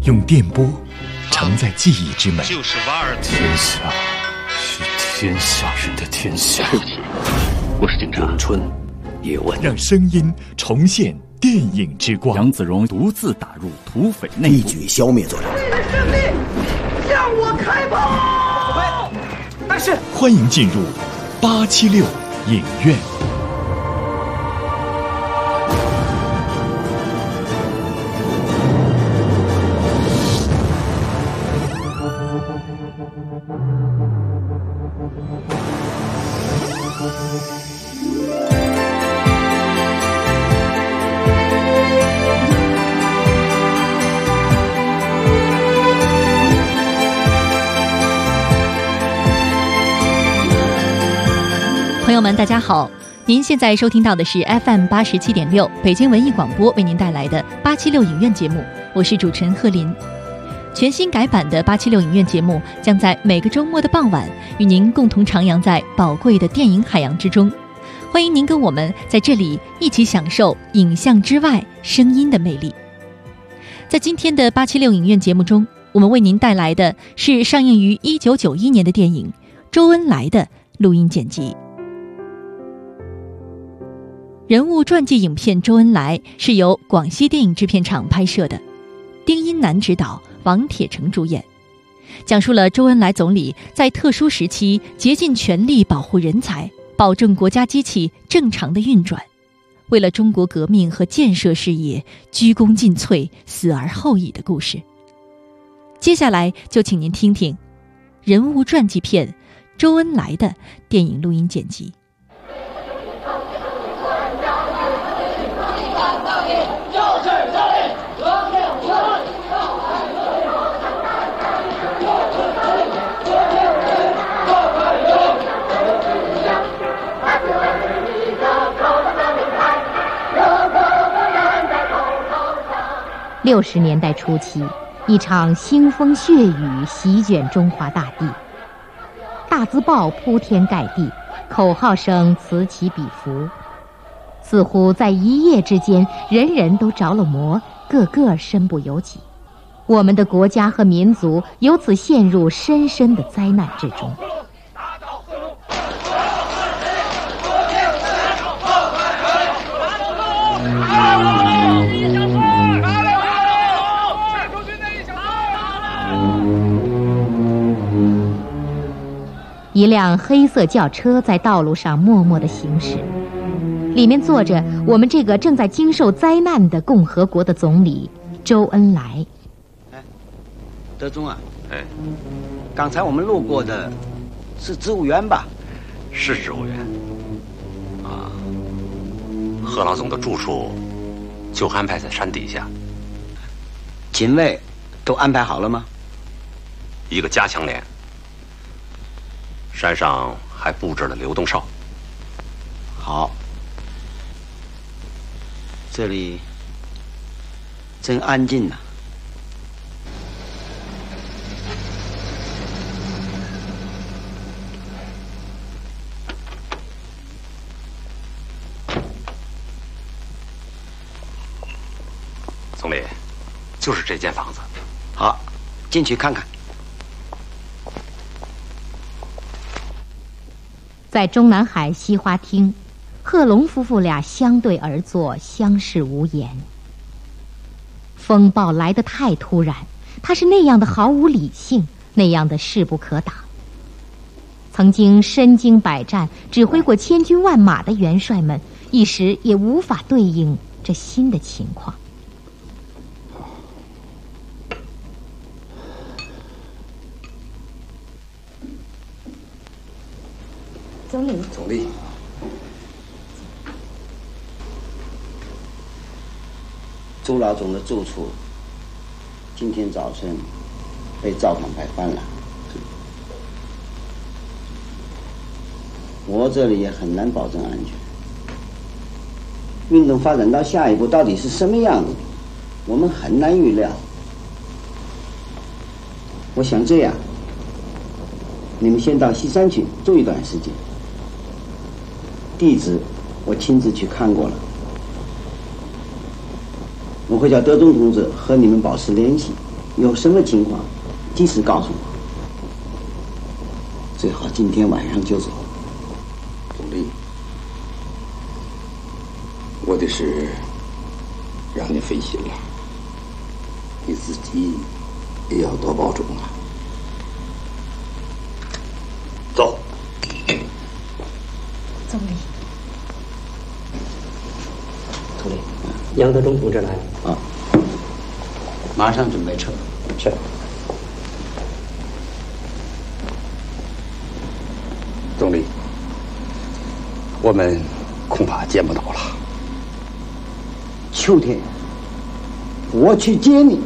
用电波承载记忆之美。 就是瓦尔天下是天下人的天下。 对不起，我是警察。 咏春，叶问， 让声音重现电影之光。 杨子荣独自打入土匪内部， 一举消灭作者。 你的胜利向我开炮！ 但是，欢迎进入876影院。 朋友们大家好，您现在收听到的是 FM87.6 北京文艺广播为您带来的876影院节目，我是主持人贺林。全新改版的876影院节目将在每个周末的傍晚与您共同徜徉在宝贵的电影海洋之中，欢迎您跟我们在这里一起享受影像之外声音的魅力。在今天的876影院节目中，我们为您带来的是上映于1991年的电影《周恩来》的录音剪辑。人物传记影片《周恩来》是由广西电影制片厂拍摄的，丁英南执导，王铁成主演，讲述了周恩来总理在特殊时期竭尽全力保护人才，保证国家机器正常的运转，为了中国革命和建设事业鞠躬尽瘁，死而后已的故事。接下来就请您听听人物传记片《周恩来》的电影录音剪辑。 60年代初期，一场腥风血雨席卷中华大地，大字报铺天盖地，口号声此起彼伏，似乎在一夜之间，人人都着了魔，个个身不由己。我们的国家和民族由此陷入深深的灾难之中。一辆黑色轿车在道路上默默地行驶，里面坐着我们这个正在经受灾难的共和国的总理周恩来。 德忠啊，刚才我们路过的是植物园吧？ 是植物园啊，贺老总的住处就安排在山底下。 警卫都安排好了吗？ 一个加强连，山上还布置了流动哨。 好，这里真安静呐。 总理，就是这间房子。 好，进去看看。 在中南海西花厅，贺龙夫妇俩相对而坐，相视无言。风暴来得太突然，他是那样的毫无理性，那样的势不可挡。曾经身经百战、指挥过千军万马的元帅们，一时也无法对应这新的情况。 总理， 周老总的住处今天早晨被造反派翻了，我这里也很难保证安全。运动发展到下一步到底是什么样子，我们很难预料。我想这样，你们先到西山去住一段时间，地址我亲自去看过了，我会叫德忠同志和你们保持联系。 有什么情况及时告诉我，最好今天晚上就走。 总理，我的事让你费心了，你自己也要多保重啊。 走。 总理， 总理， 杨德忠同志来了。 啊，马上准备撤。 是。 总理，我们恐怕见不到了。 秋天，我去接你。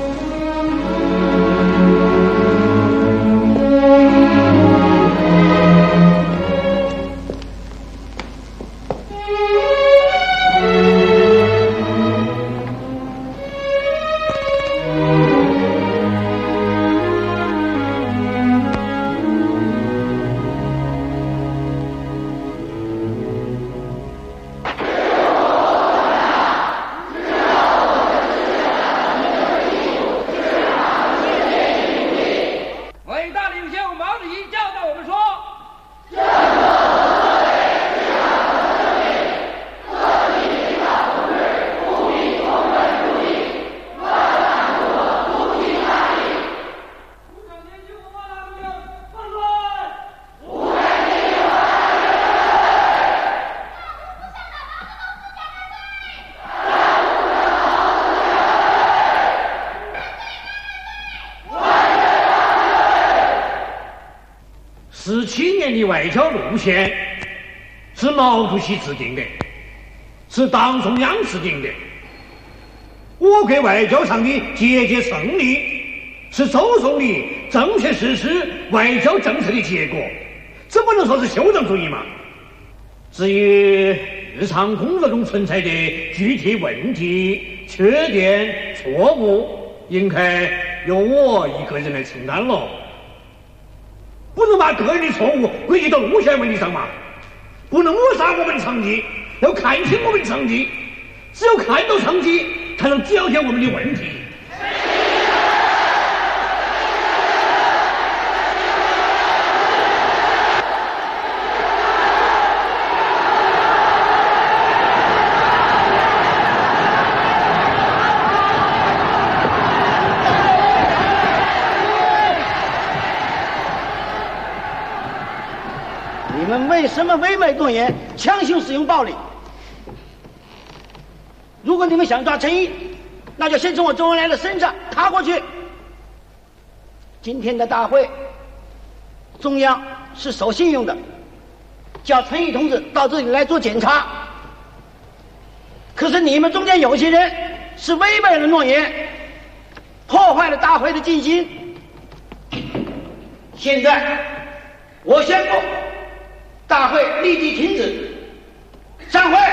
17年的外交路线是毛主席制定的，是党中央制定的。我国外交上的节节胜利，是周总理正确实施外交政策的结果，这不能说是修正主义嘛？至于日常工作中存在的具体问题、缺点、错误，应该由我一个人来承担了。不能把个人的错误归结到路线问题上嘛，不能抹杀我们成绩，要看清我们成绩，只有看到成绩，才能解决我们的问题。 你们为什么违背诺言，强行使用暴力？如果你们想抓陈毅，那就先从我周恩来的身上踏过去。今天的大会，中央是守信用的，叫陈毅同志到这里来做检查。可是你们中间有些人是违背了诺言，破坏了大会的进行。现在，我宣布。大会立即停止，散会。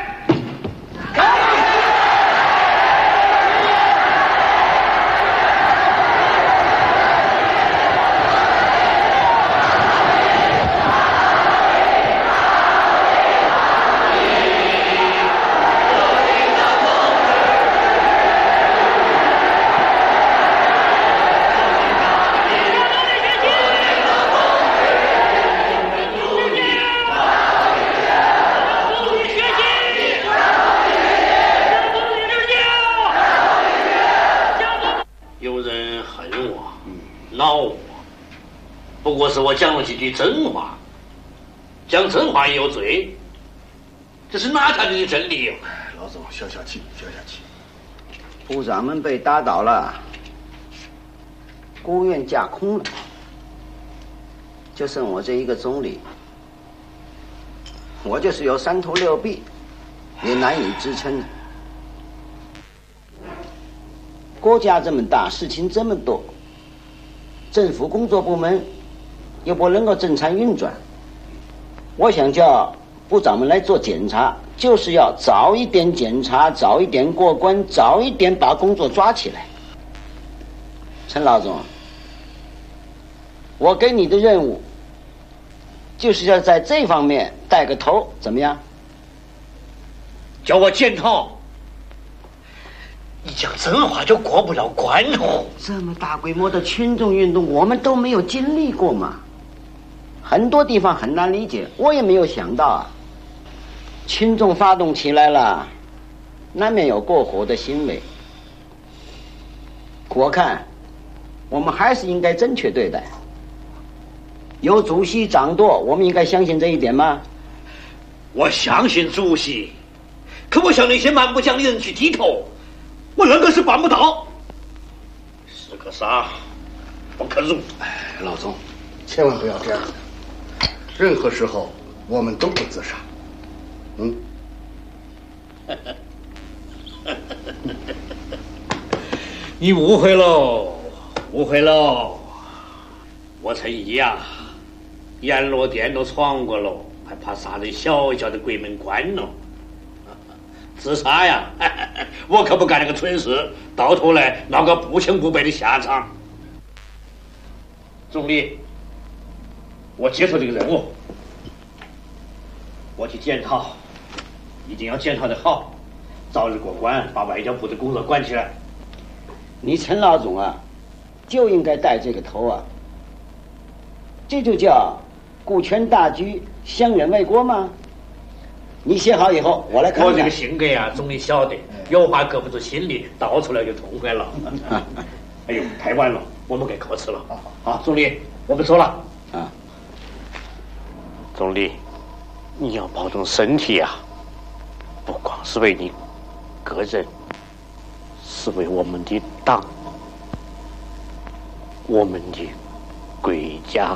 不过是我讲了几句真话，讲真话也有罪，这是哪家的真理？ 老总，消消气，消消气。 部长们被打倒了，国务院架空了，就剩我这一个总理，我就是有3头6臂，也难以支撑的。国家这么大，事情这么多，政府工作部门又不能够正常运转，我想叫部长们来做检查，就是要早一点检查，早一点过关，早一点把工作抓起来。陈老总，我给你的任务就是要在这方面带个头，怎么样？ 叫我检讨， 你讲真话就过不了关哦。 这么大规模的群众运动，我们都没有经历过嘛，很多地方很难理解，我也没有想到啊。群众发动起来了，难免有过火的行为。我看，我们还是应该正确对待。有主席掌舵，我们应该相信这一点吗？ 我相信主席，可我向那些蛮不讲理的人去低头，我那个是办不到。是个傻，不可辱。 哎，老总，千万不要这样。任何时候我们都会自杀。 你误会喽，误会喽！我陈毅呀，阎罗殿都闯过喽，还怕杀人小小的鬼门关喽？自杀呀！我可不干那个蠢事，到头来闹个不清不白的下场。总理，我接受这个任务，我去检讨，一定要检讨得好，早日过关，把外交部的工作管起来。 你陈老总啊，就应该带这个头啊，这就叫顾全大局，相忍为国吗？你写好以后，我来看看。 我这个性格呀，总得晓得，有话搁不住心里，倒出来就痛快了。哎呦，太晚了，我们该告辞了。好，总理，我们走了。啊，总理，你要保重身体呀，不光是为你个人，是为我们的党，我们的国家。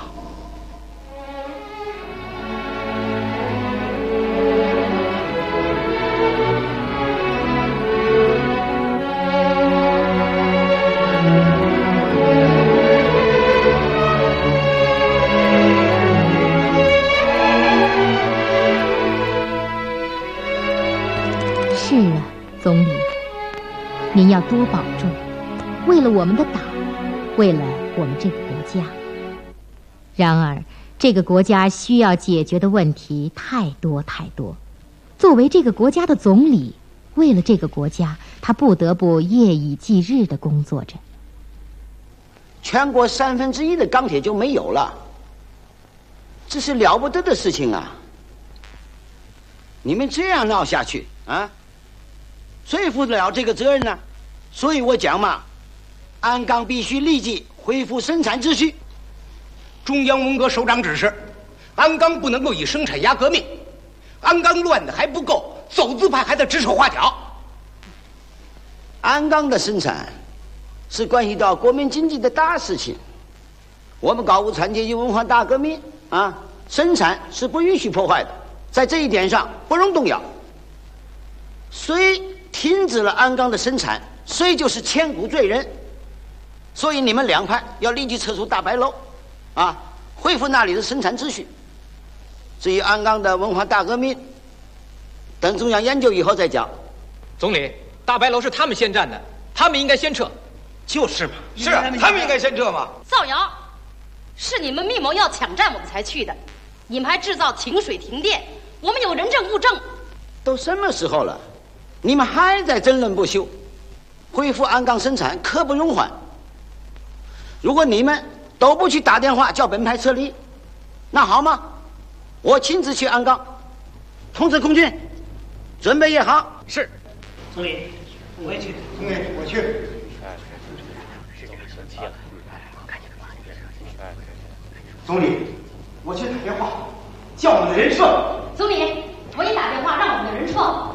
是啊，总理，您要多保重，为了我们的党，为了我们这个国家。然而，这个国家需要解决的问题太多太多。作为这个国家的总理，为了这个国家，他不得不夜以继日地工作着。 全国1/3的钢铁就没有了，这是了不得的事情啊！你们这样闹下去啊，谁负得了这个责任呢？所以我讲嘛，鞍钢必须立即恢复生产秩序。 中央文革首长指示，鞍钢不能够以生产压革命，鞍钢乱的还不够，走资派还在指手画脚。 鞍钢的生产是关系到国民经济的大事情，我们搞无产阶级文化大革命啊，生产是不允许破坏的，在这一点上不容动摇。谁停止了鞍钢的生产，谁就是千古罪人。所以你们两派要立即撤出大白楼啊，恢复那里的生产秩序。至于鞍钢的文化大革命，等中央研究以后再讲。 总理，大白楼是他们先占的，他们应该先撤。 就是嘛， 是啊，他们应该先撤嘛。 造谣，是你们密谋要抢占我们才去的，你们还制造停水停电，我们有人证物证。 都什么时候了，你们还在争论不休？恢复鞍钢生产刻不容缓。如果你们都不去打电话叫本派撤离，那好吗？我亲自去鞍钢，通知空军，准备也好。 是， 总理，我也去。 总理，我去。总理，我去打电话，叫我们的人撤。 总理，我也打电话让我们的人撤。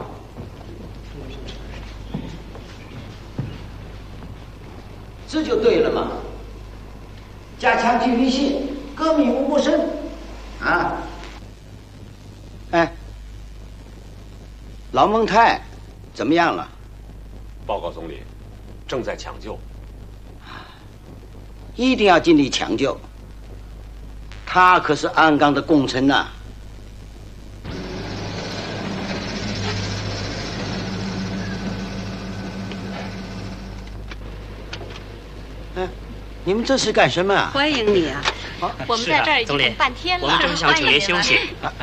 这就对了嘛，加强纪律性，革命无不胜啊！哎，老蒙泰怎么样了？ 报告总理，正在抢救。 一定要尽力抢救，他可是鞍钢的功臣呐。哎，你们这是干什么啊？ 欢迎你啊！ 我们在这儿已经等半天了， 我们正想就业休息。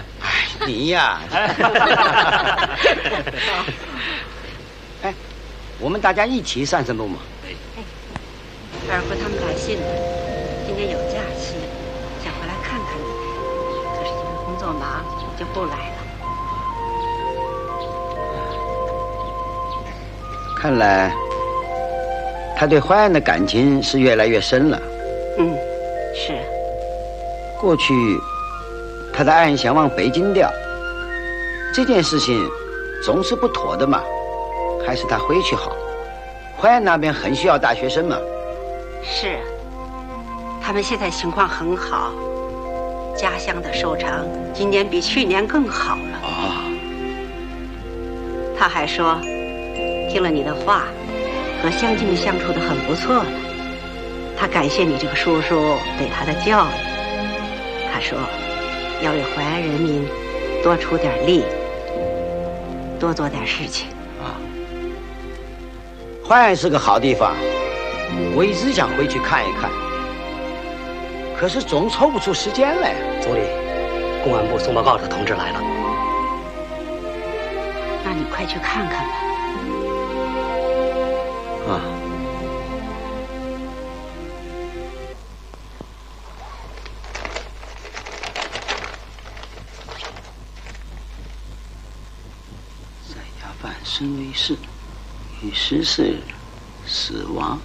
你呀，哎， 我们大家一起散散步嘛。 二夫他们来信了，今天有假期，想回来看看你，可是因为工作忙就不来了。 看来他对淮安的感情是越来越深了。 嗯，是。 过去他的爱想往北京调，这件事情总是不妥的嘛，还是他回去好。淮安那边很需要大学生嘛。 是，他们现在情况很好，家乡的收成今年比去年更好了。他还说，听了你的话，和乡亲们相处得很不错了。他感谢你这个叔叔对他的教育。他说，要为淮安人民多出点力，多做点事情。 淮安是个好地方，我一直想回去看一看，可是总抽不出时间来。 总理，公安部送报告的同志来了。 那你快去看看吧。 在家办孙维世于14日死亡。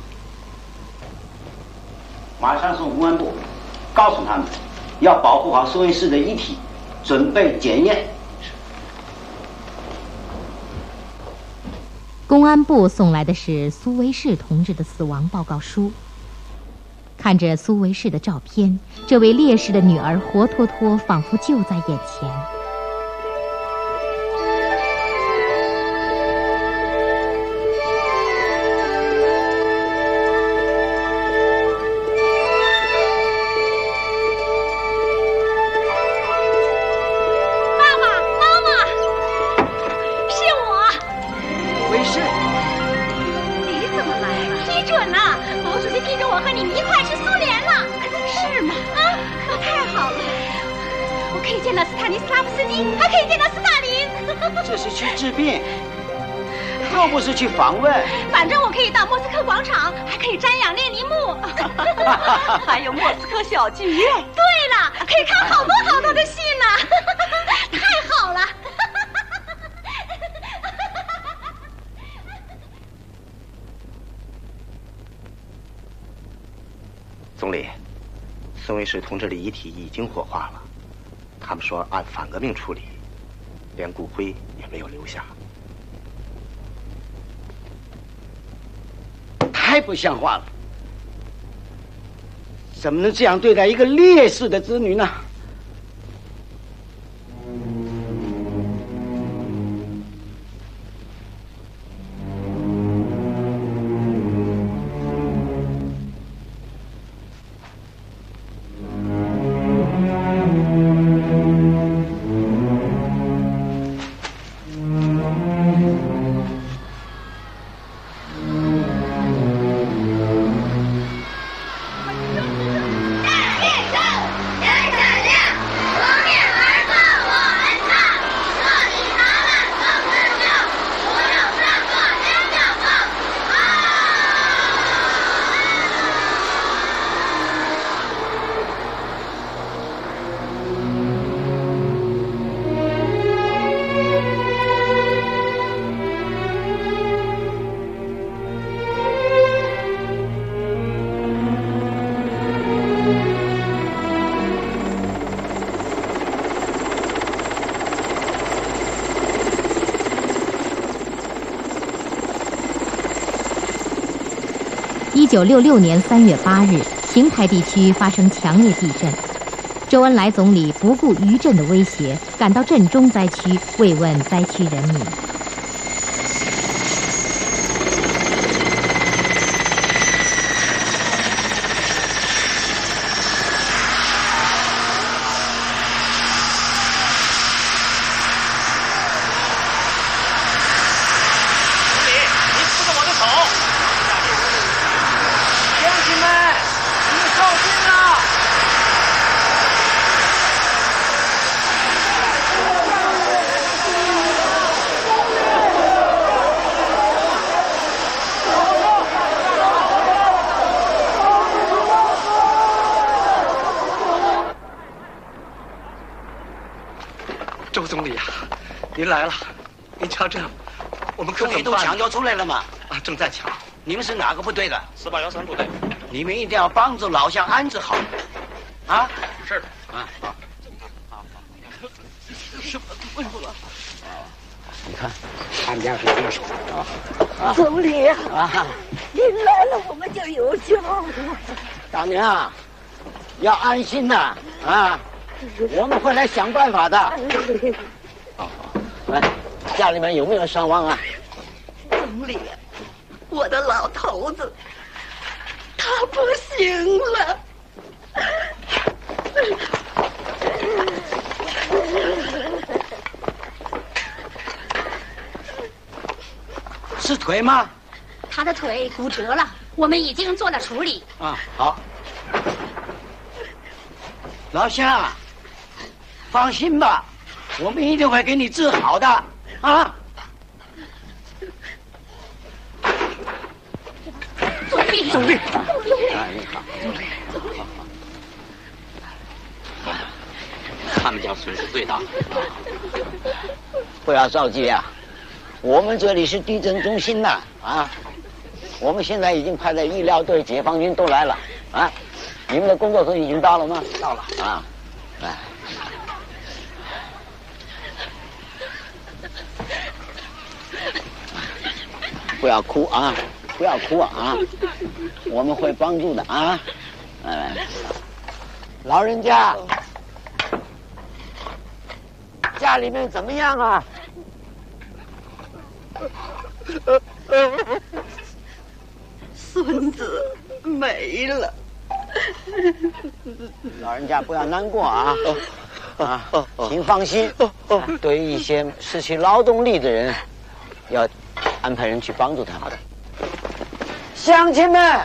马上送公安部，告诉他们要保护好孙维世的遗体，准备检验。 公安部送来的是苏维世同志的死亡报告书。看着苏维世的照片，这位烈士的女儿活脱脱仿佛就在眼前。 去访问， 反正我可以到莫斯科广场，还可以瞻仰列宁墓， 还有莫斯科小剧院。 对了，可以看好多好多的戏呢，太好了。 总理，孙维世同志的遗体已经火化了，他们说按反革命处理，连骨灰也没有留下。 太不像话了！怎么能这样对待一个烈士的子女呢？ 1966年3月8日，邢台地区发生强烈地震。周恩来总理不顾余震的威胁，赶到震中灾区慰问灾区人民。 总理啊，您来了，您瞧这，我们可终于都抢救出来了吗？ 啊，正在抢。 你们是哪个部队的 ？4813部队。 你们一定要帮助老乡安置好，啊？ 是的。 啊，好。 什么恢复了？ 你看，他们家是这么说的啊。 总理啊，您来了，我们就有救了。 大娘啊，要安心呐！啊，我们会来想办法的。好，来，家里面有没有伤亡啊？ 总理，我的老头子，他不行了。 是腿吗？ 他的腿骨折了，我们已经做了处理。 啊，好。老乡，放心吧，我们一定会给你治好的，啊！ 总理， 哎，你好， 他们家损失最大。 不要着急啊，我们这里是地震中心呐，啊，我们现在已经派了医疗队、解放军都来了，啊，你们的工作组已经到了吗？ 到了啊，来。不要哭啊！不要哭啊！我们会帮助的啊！来，老人家，家里面怎么样啊？ 孙子没了。 老人家不要难过啊！啊，请放心，对于一些失去劳动力的人，要安排人去帮助他。好的。乡亲们，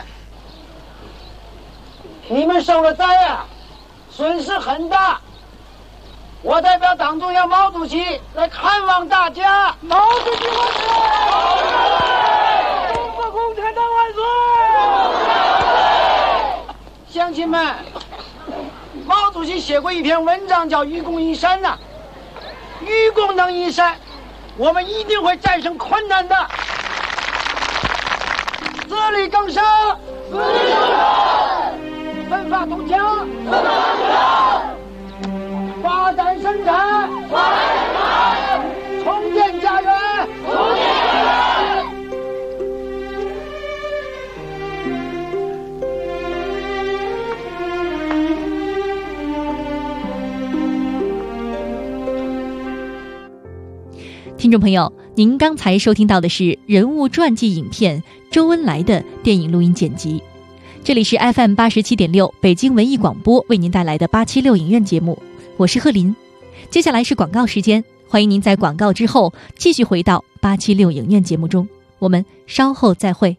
你们受了灾啊，损失很大。我代表党中央毛主席来看望大家。毛主席万岁！中国共产党万岁！乡亲们，毛主席写过一篇文章叫《愚公移山》呐，愚公能移山，我们一定会战胜困难的。自力更生，自力更生，奋发图强，奋发图强，发展生产，发展生产，重建家园，重建家园。 听众朋友，您刚才收听到的是人物传记影片《周恩来》的电影录音剪辑。这里是 FM87.6 北京文艺广播为您带来的876影院节目，我是贺林。接下来是广告时间，欢迎您在广告之后继续回到876影院节目中，我们稍后再会。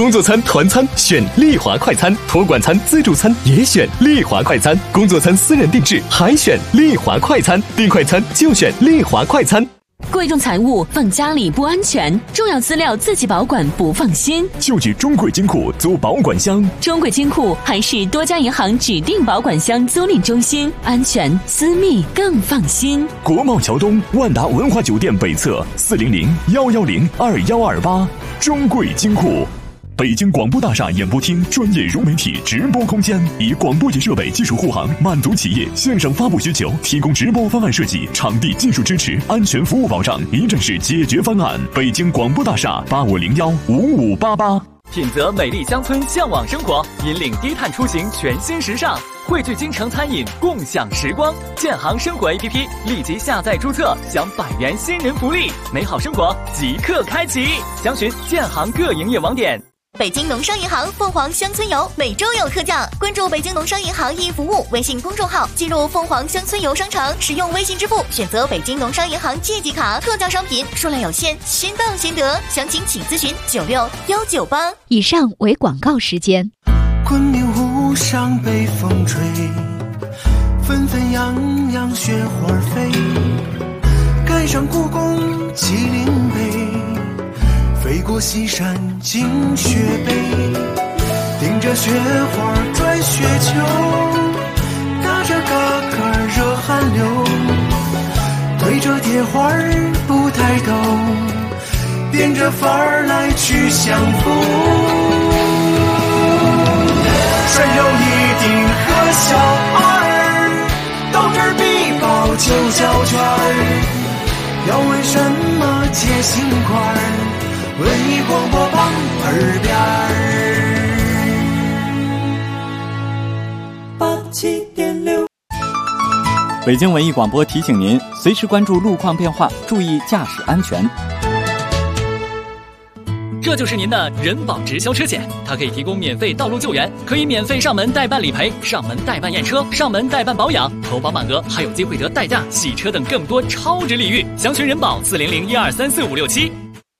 工作餐、团餐选丽华快餐，托管餐、自助餐也选丽华快餐，工作餐私人定制还选丽华快餐，订快餐就选丽华快餐。 贵重财物放家里不安全，重要资料自己保管不放心， 就去中贵金库租保管箱。 中贵金库还是多家银行指定保管箱租赁中心，安全私密更放心。 国贸桥东万达文华酒店北侧400-110-2128，中贵金库。北京广播大厦演播厅专业融媒体直播空间，以广播级设备技术护航，满足企业线上发布需求，提供直播方案设计、场地技术支持、安全服务保障，一站式解决方案。北京广播大厦8501-5588。 品泽美丽乡村，向往生活，引领低碳出行全新时尚。汇聚京城餐饮，共享时光。建行生活 APP 立即下载注册，享100元新人福利，美好生活即刻开启。详询建行各营业网点。 北京农商银行凤凰乡村游每周有特价，关注北京农商银行一服务微信公众号，进入凤凰乡村游商城，使用微信支付选择北京农商银行借记卡，特价商品数量有限，先到先得，详情请咨询96198。 以上为广告时间。 昆明湖上北风吹，纷纷扬扬雪花飞，赶上故宫麒麟碑，飞过西山进雪北，顶着雪花转雪球，打着嘎嘎热汗流，推着铁花不抬头，变着法儿来去相逢。顺手一顶和小二，豆汁必报就叫圈儿，要问什么解心块儿，文艺广播榜耳边儿。87.6。 北京文艺广播提醒您，随时关注路况变化，注意驾驶安全。 这就是您的人保直销车险，它可以提供免费道路救援，可以免费上门代办理赔、上门代办验车、上门代办保养，投保满额还有机会得代驾、洗车等更多超值礼遇。详询人保400-1234567。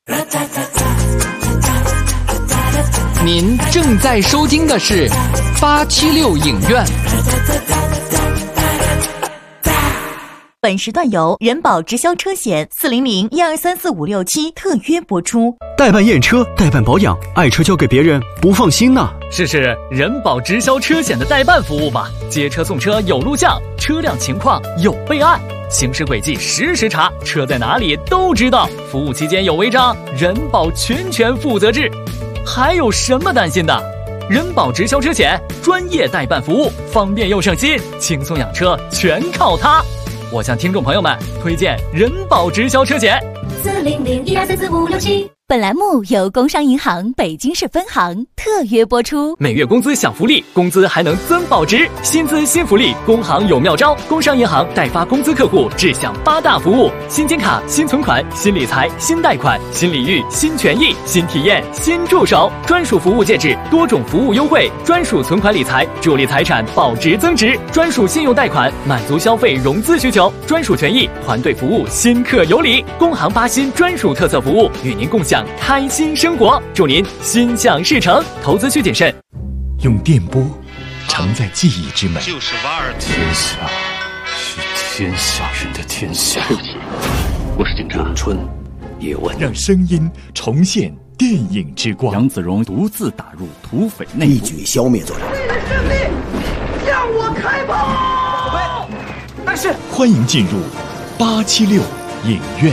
您正在收听的是876影院。 本时段由人保直销车险400-1234567特约播出。 代办验车、代办保养，爱车交给别人不放心呐。 试试人保直销车险的代办服务吧，接车送车有录像，车辆情况有备案，行驶轨迹实时查，车在哪里都知道。服务期间有违章，人保全权负责制。还有什么担心的？人保直销车险专业代办服务，方便又省心，轻松养车全靠它。我向听众朋友们推荐人保直销车险 400-1234567。本栏目由工商银行北京市分行特约播出。 每月工资享福利，工资还能增保值，薪资新福利，工行有妙招。工商银行代发工资客户只享8大服务：新金卡、新存款、新理财、新贷款、新礼遇、新权益、新体验、新助手，专属服务戒指，多种服务优惠，专属存款理财，助力财产保值增值，专属信用贷款，满足消费融资需求，专属权益，团队服务，新客有礼。工行8新专属特色服务，与您共享开心生活，祝您心想事成，投资需谨慎。 用电波承载记忆之美， 就是瓦尔。 天下是天下人的天下。 对不起，我是警察。 咏春叶问， 让声音重现电影之光。 杨子荣独自打入土匪内部， 一举消灭作战。 为了胜利，向我开炮！ 但是，欢迎进入876影院。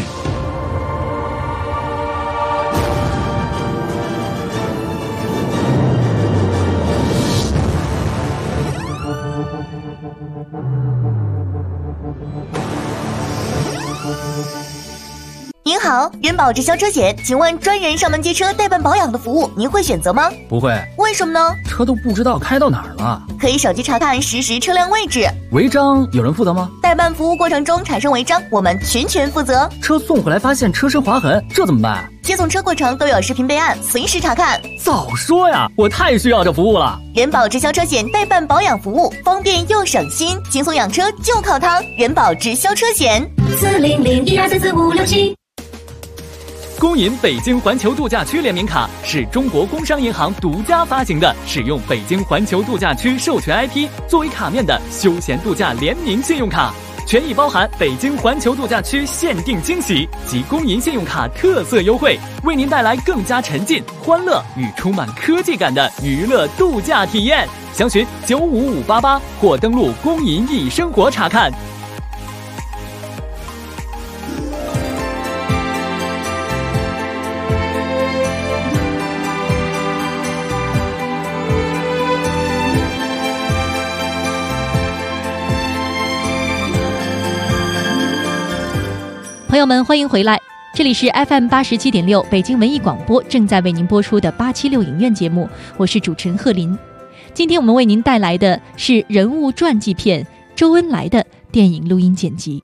您好，人保直销车险，请问专人上门接车代办保养的服务，您会选择吗？ 不会。 为什么呢？ 车都不知道开到哪儿了。 可以手机查看实时车辆位置。 违章有人负责吗？ 代办服务过程中产生违章，我们全权负责。 车送回来发现车身划痕，这怎么办？ 接送车过程都有视频备案，随时查看。 早说呀，我太需要这服务了。 人保直销车险代办保养服务，方便又省心，轻松养车就靠它。人保直销车险 400-1234567。 工银北京环球度假区联名卡是中国工商银行独家发行的，使用北京环球度假区授权 IP 作为卡面的休闲度假联名信用卡，权益包含北京环球度假区限定惊喜及工银信用卡特色优惠，为您带来更加沉浸、欢乐与充满科技感的娱乐度假体验。详询95588或登录工银易生活查看。 朋友们，欢迎回来，这里是 FM 87.6北京文艺广播正在为您播出的876影院节目，我是主持人贺林。今天我们为您带来的是人物传记片周恩来的电影录音剪辑。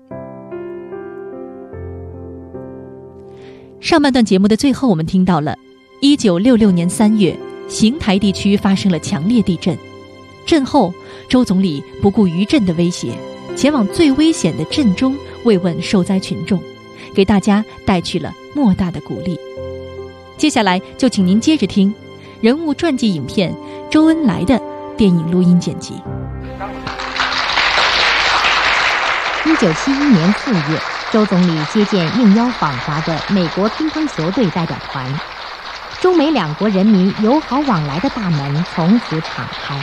上半段节目的最后，我们听到了1966年3月，邢台地区发生了强烈地震，震后周总理不顾余震的威胁，前往最危险的震中慰问受灾群众，给大家带去了莫大的鼓励。接下来就请您接着听人物传记影片周恩来的电影录音剪辑。 1971年4月，周总理接见应邀访华的美国乒乓球队代表团，中美两国人民友好往来的大门从此敞开。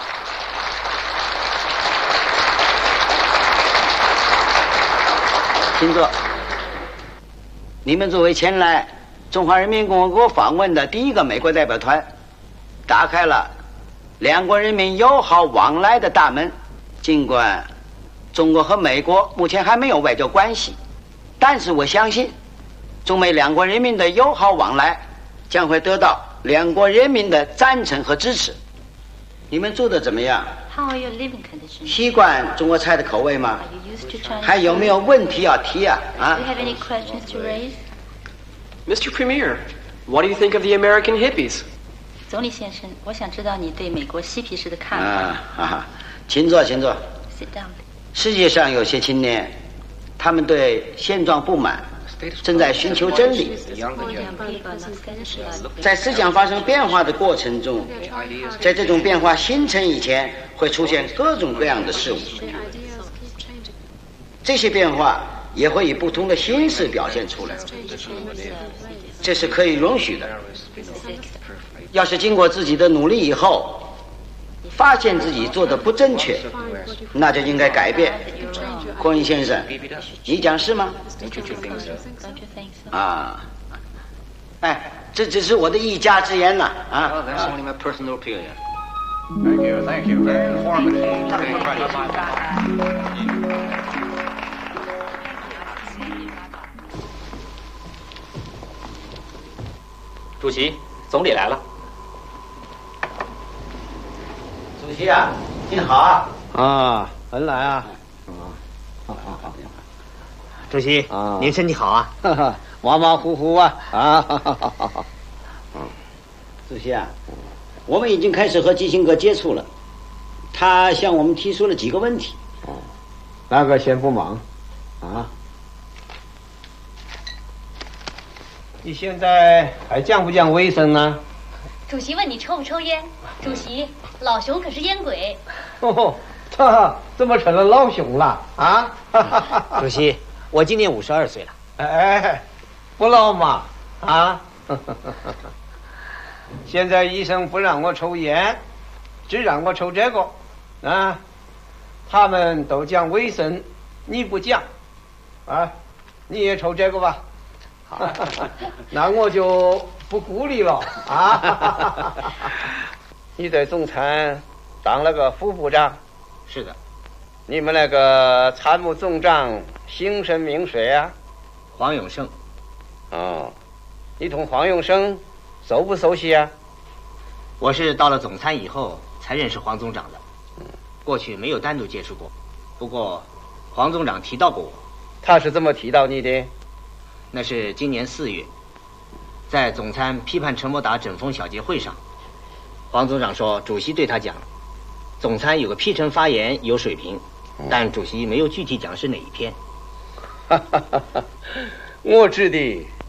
请坐。你们作为前来中华人民共和国访问的第一个美国代表团，打开了两国人民友好往来的大门。尽管中国和美国目前还没有外交关系，但是我相信中美两国人民的友好往来将会得到两国人民的赞成和支持。你们住的怎么样？ How are your living conditions? 习惯中国菜的口味吗？ Are you used to Chinese? 还有没有问题要提啊？ Do you have any questions to raise? Mr. Premier, what do you think of the American hippies? 总理先生，我想知道你对美国嬉皮士的看法。 请坐，请坐。 Sit down. 世界上有些青年，他们对现状不满，正在寻求真理。在思想发生变化的过程中，在这种变化形成以前，会出现各种各样的事物。这些变化也会以不同的形式表现出来，这是可以容许的。要是经过自己的努力以后，发现自己做的不正确，那就应该改变。霍恩先生，你讲是吗？啊，哎，这只是我的一家之言呐，啊。 That's only my personal opinion. Thank you. Very informative. 主席，总理来了。 主席啊，您好啊。 啊，恩来啊。 好。 主席，您身体好啊？马马虎虎啊。 主席啊，我们已经开始和基辛格接触了，他向我们提出了几个问题。 那个先不忙啊。你现在还讲不讲卫生呢？ 主席问你抽不抽烟？主席，老熊可是烟鬼。 哦，他怎么成了老熊了啊？ 主席，我今年52岁了。 哎，不老嘛啊！现在医生不让我抽烟，只让我抽这个啊。他们都讲卫生，你不讲啊？你也抽这个吧。那我就不鼓励了啊！你在总参当了个副部长， 是的。 你们那个参谋总长姓甚名谁啊？ 黄永胜。 哦，你同黄永胜熟不熟悉啊？ 我是到了总参以后才认识黄总长的，过去没有单独接触过。不过黄总长提到过我。 他是怎么提到你的？ 那是今年4月，在总参批判陈伯达整风小节会上，黄总长说主席对他讲，总参有个批陈发言有水平，但主席没有具体讲是哪一篇。 我指的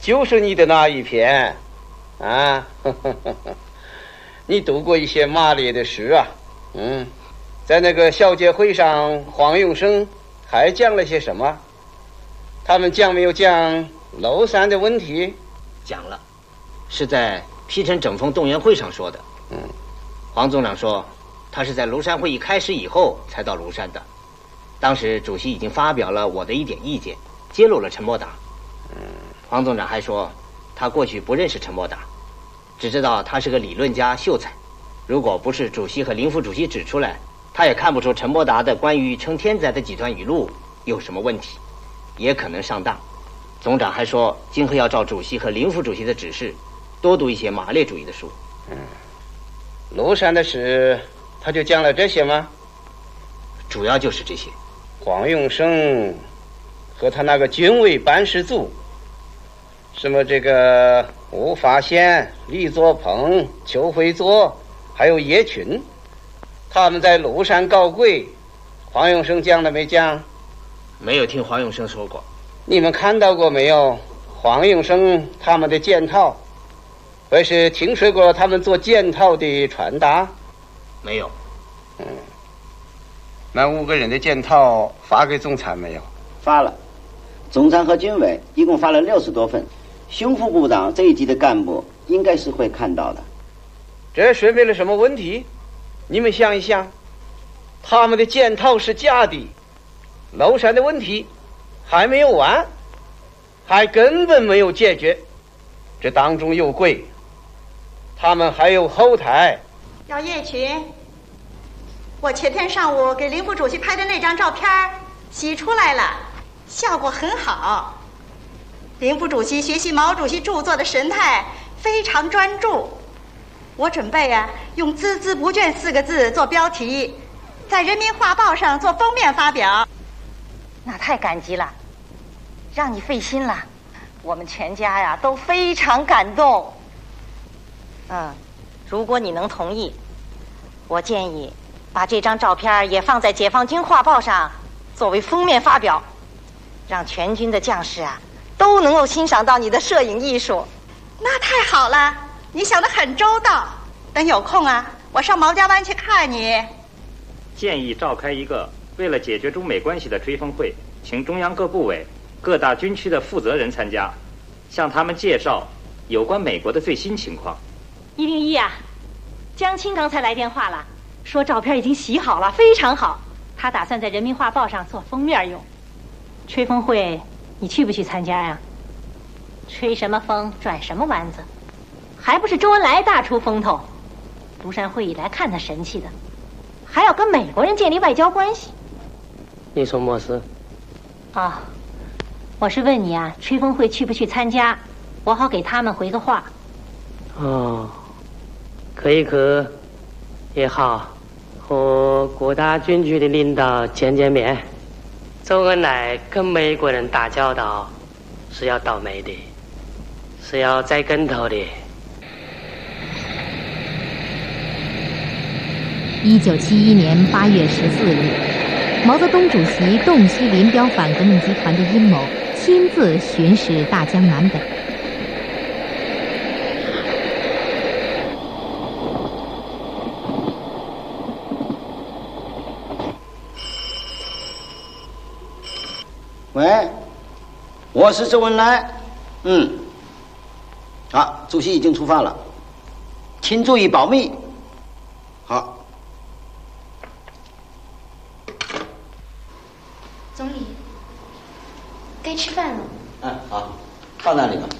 就是你的那一篇，啊，你读过一些马列的诗啊，在那个校届会上，黄永生还讲了些什么？他们讲没有讲娄山的问题？ 讲了，是在批陈整风动员会上说的。黄总长说，他是在庐山会议开始以后才到庐山的。当时主席已经发表了我的一点意见，揭露了陈伯达。黄总长还说，他过去不认识陈伯达，只知道他是个理论家秀才。如果不是主席和林副主席指出来，他也看不出陈伯达的关于称天载的几段语录有什么问题，也可能上当。总长还说，今后要照主席和林副主席的指示，多读一些马列主义的书。 庐山的事，他就讲了这些吗？ 主要就是这些。 黄永生和他那个军委办事组，什么这个吴法宪、李作鹏、邱会作，还有叶群，他们在庐山搞鬼，黄永生讲了没讲？ 没有听黄永生说过。 你们看到过没有黄永生他们的检讨？还是听说过他们做检讨的传达？ 没有。 那5个人的检讨发给总参没有？ 发了，总参和军委一共发了60多份，熊副部长这一级的干部应该是会看到的。 这说明了什么问题？你们想一想，他们的检讨是假的，娄山的问题还没有完，还根本没有解决，这当中有鬼，他们还有后台。 姚叶群，我前天上午给林副主席拍的那张照片洗出来了，效果很好。林副主席学习毛主席著作的神态非常专注。我准备用孜孜不倦4个字做标题，在人民画报上做封面发表。 那太感激了，让你费心了，我们全家都非常感动。如果你能同意，我建议把这张照片也放在解放军画报上作为封面发表，让全军的将士都能够欣赏到你的摄影艺术。 那太好了，你想得很周到。等有空我上毛家湾去看你。 建议召开一个为了解决中美关系的吹风会，请中央各部委、各大军区的负责人参加，向他们介绍有关美国的最新情况。 101江青刚才来电话了，说照片已经洗好了，非常好，他打算在人民画报上做封面用。吹风会你去不去参加呀？吹什么风转什么弯子，还不是周恩来大出风头，庐山会议来看他神气的，还要跟美国人建立外交关系。 你说么事？ 我是问你吹风会去不去参加，我好给他们回个话。 可以去也好，和各大军区的领导见见面。周恩来跟美国人打交道是要倒霉的，是要栽跟头的。 1971年8月14日，毛泽东主席洞悉林彪反革命集团的阴谋，亲自巡视大江南北。 喂，我是周恩来。好，主席已经出发了，请注意保密。好。 总理，该吃饭了。 好，放那里吧。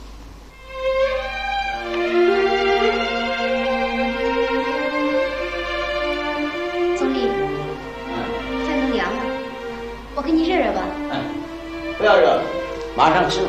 总理，饭都凉了，我给你热热吧。 不要热了，马上吃。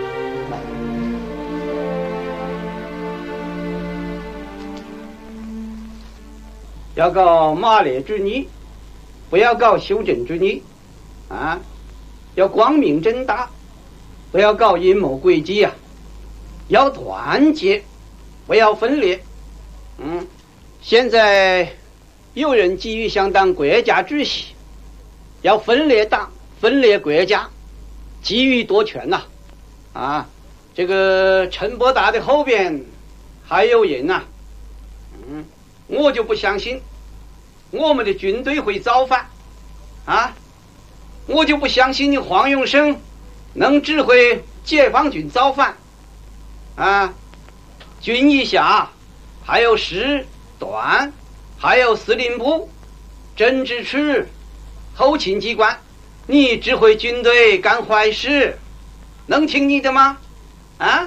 要搞马列主义，不要搞修正主义，要光明正大，不要搞阴谋诡计要团结，不要分裂。现在有人急于想当国家主席，要分裂党、分裂国家，急于夺权这个陈伯达的后边还有人呐，我就不相信我们的军队会造反啊！我就不相信你黄永生能指挥解放军造反啊！军以下还有师段，还有司令部、政治处、后勤机关，你指挥军队干坏事，能听你的吗？啊！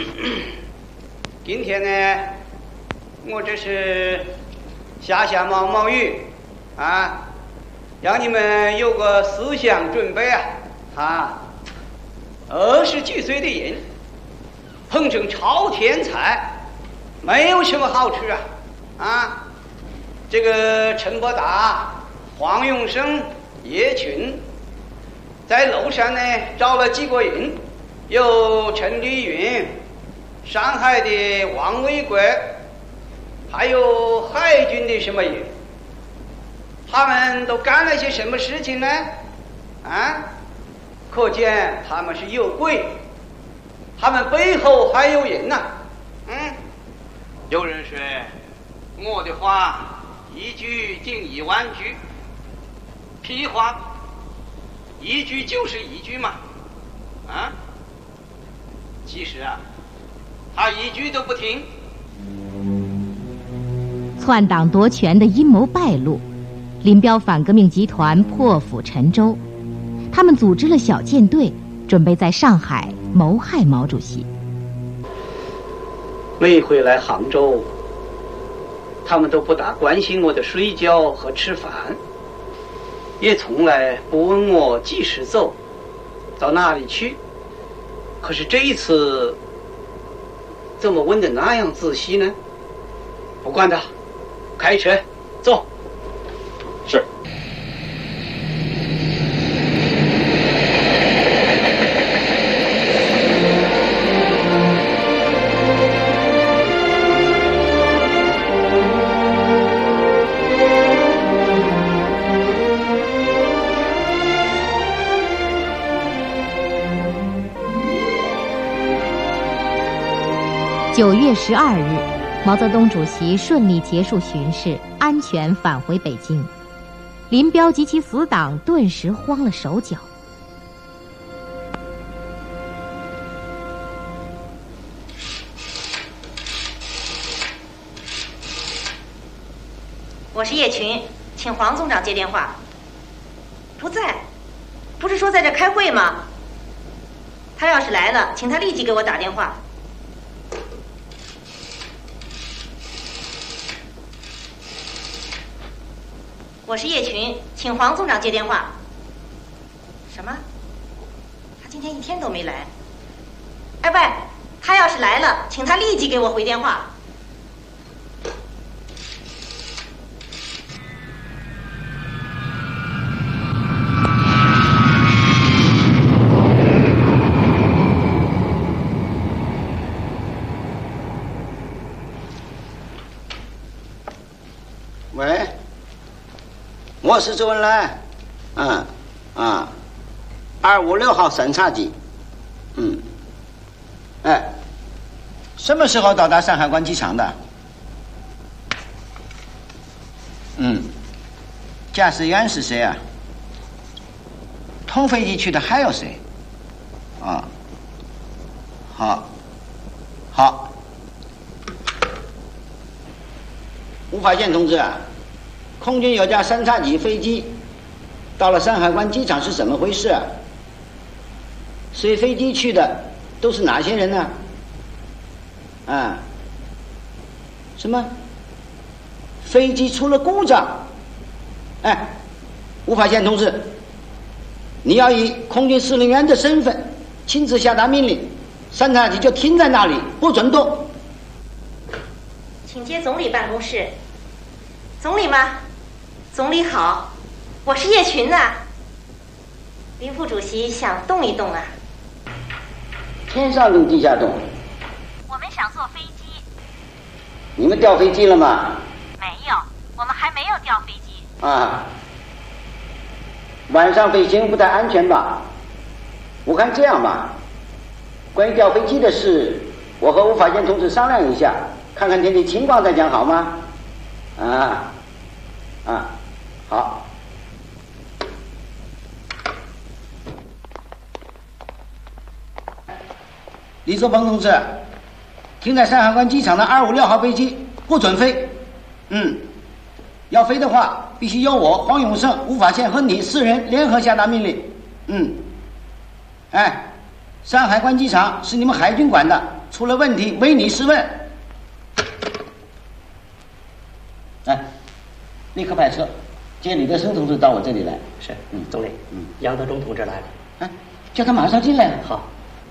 今天呢，我这是下毛毛雨啊，让你们有个思想准备啊！20几岁的人碰成超天才，没有什么好处啊！这个陈伯达、黄永生、叶群，在楼上呢找了几个人，有陈丽云、上海的王卫国，还有海军的什么人，他们都干了些什么事情呢？啊，可见他们是有鬼，他们背后还有人呐。有人说我的话一句顶1万句，屁话，一句就是一句嘛。啊，其实他一句都不听。 篡党夺权的阴谋败露，林彪反革命集团破釜沉舟，他们组织了小舰队，准备在上海谋害毛主席。 每回来杭州，他们都不大关心我的睡觉和吃饭，也从来不问我几时走，到哪里去。可是这一次怎么问的那样仔细呢？不管他，开车走。 是。 9月12日，毛泽东主席顺利结束巡视，安全返回北京。林彪及其死党顿时慌了手脚。 我是叶群，请黄总长接电话。不在，不是说在这开会吗？他要是来了，请他立即给我打电话。我是叶群，请黄总长接电话。什么？他今天一天都没来。哎喂，他要是来了，请他立即给我回电话。 喂，我是周恩来，256号审查机，什么时候到达上海关机场的？驾驶员是谁啊？同飞机去的还有谁？好，吴法宪同志空军有架3叉戟飞机到了上海关机场是怎么回事？随飞机去的都是哪些人呢？什么？飞机出了故障？吴法宪同志，你要以空军司令员的身份亲自下达命令，3叉戟就停在那里，不准动。 请接总理办公室。总理吗？总理好，我是叶群呐。林副主席想动一动啊。 天上动地下动。 我们想坐飞机。 你们调飞机了吗？ 没有，我们还没有调飞机。 晚上飞行不太安全吧？我看这样吧， 关于调飞机的事，我和吴法宪同志商量一下，看看天气情况再讲好吗？好。李作鹏同志，停在山海关机场的256号飞机不准飞。要飞的话，必须由我黄永胜、吴法宪和你4人联合下达命令。山海关机场是你们海军管的，出了问题唯你是问。立刻派车接李德生同志到我这里来。 是，总理。杨德忠同志来了。 叫他马上进来。 好。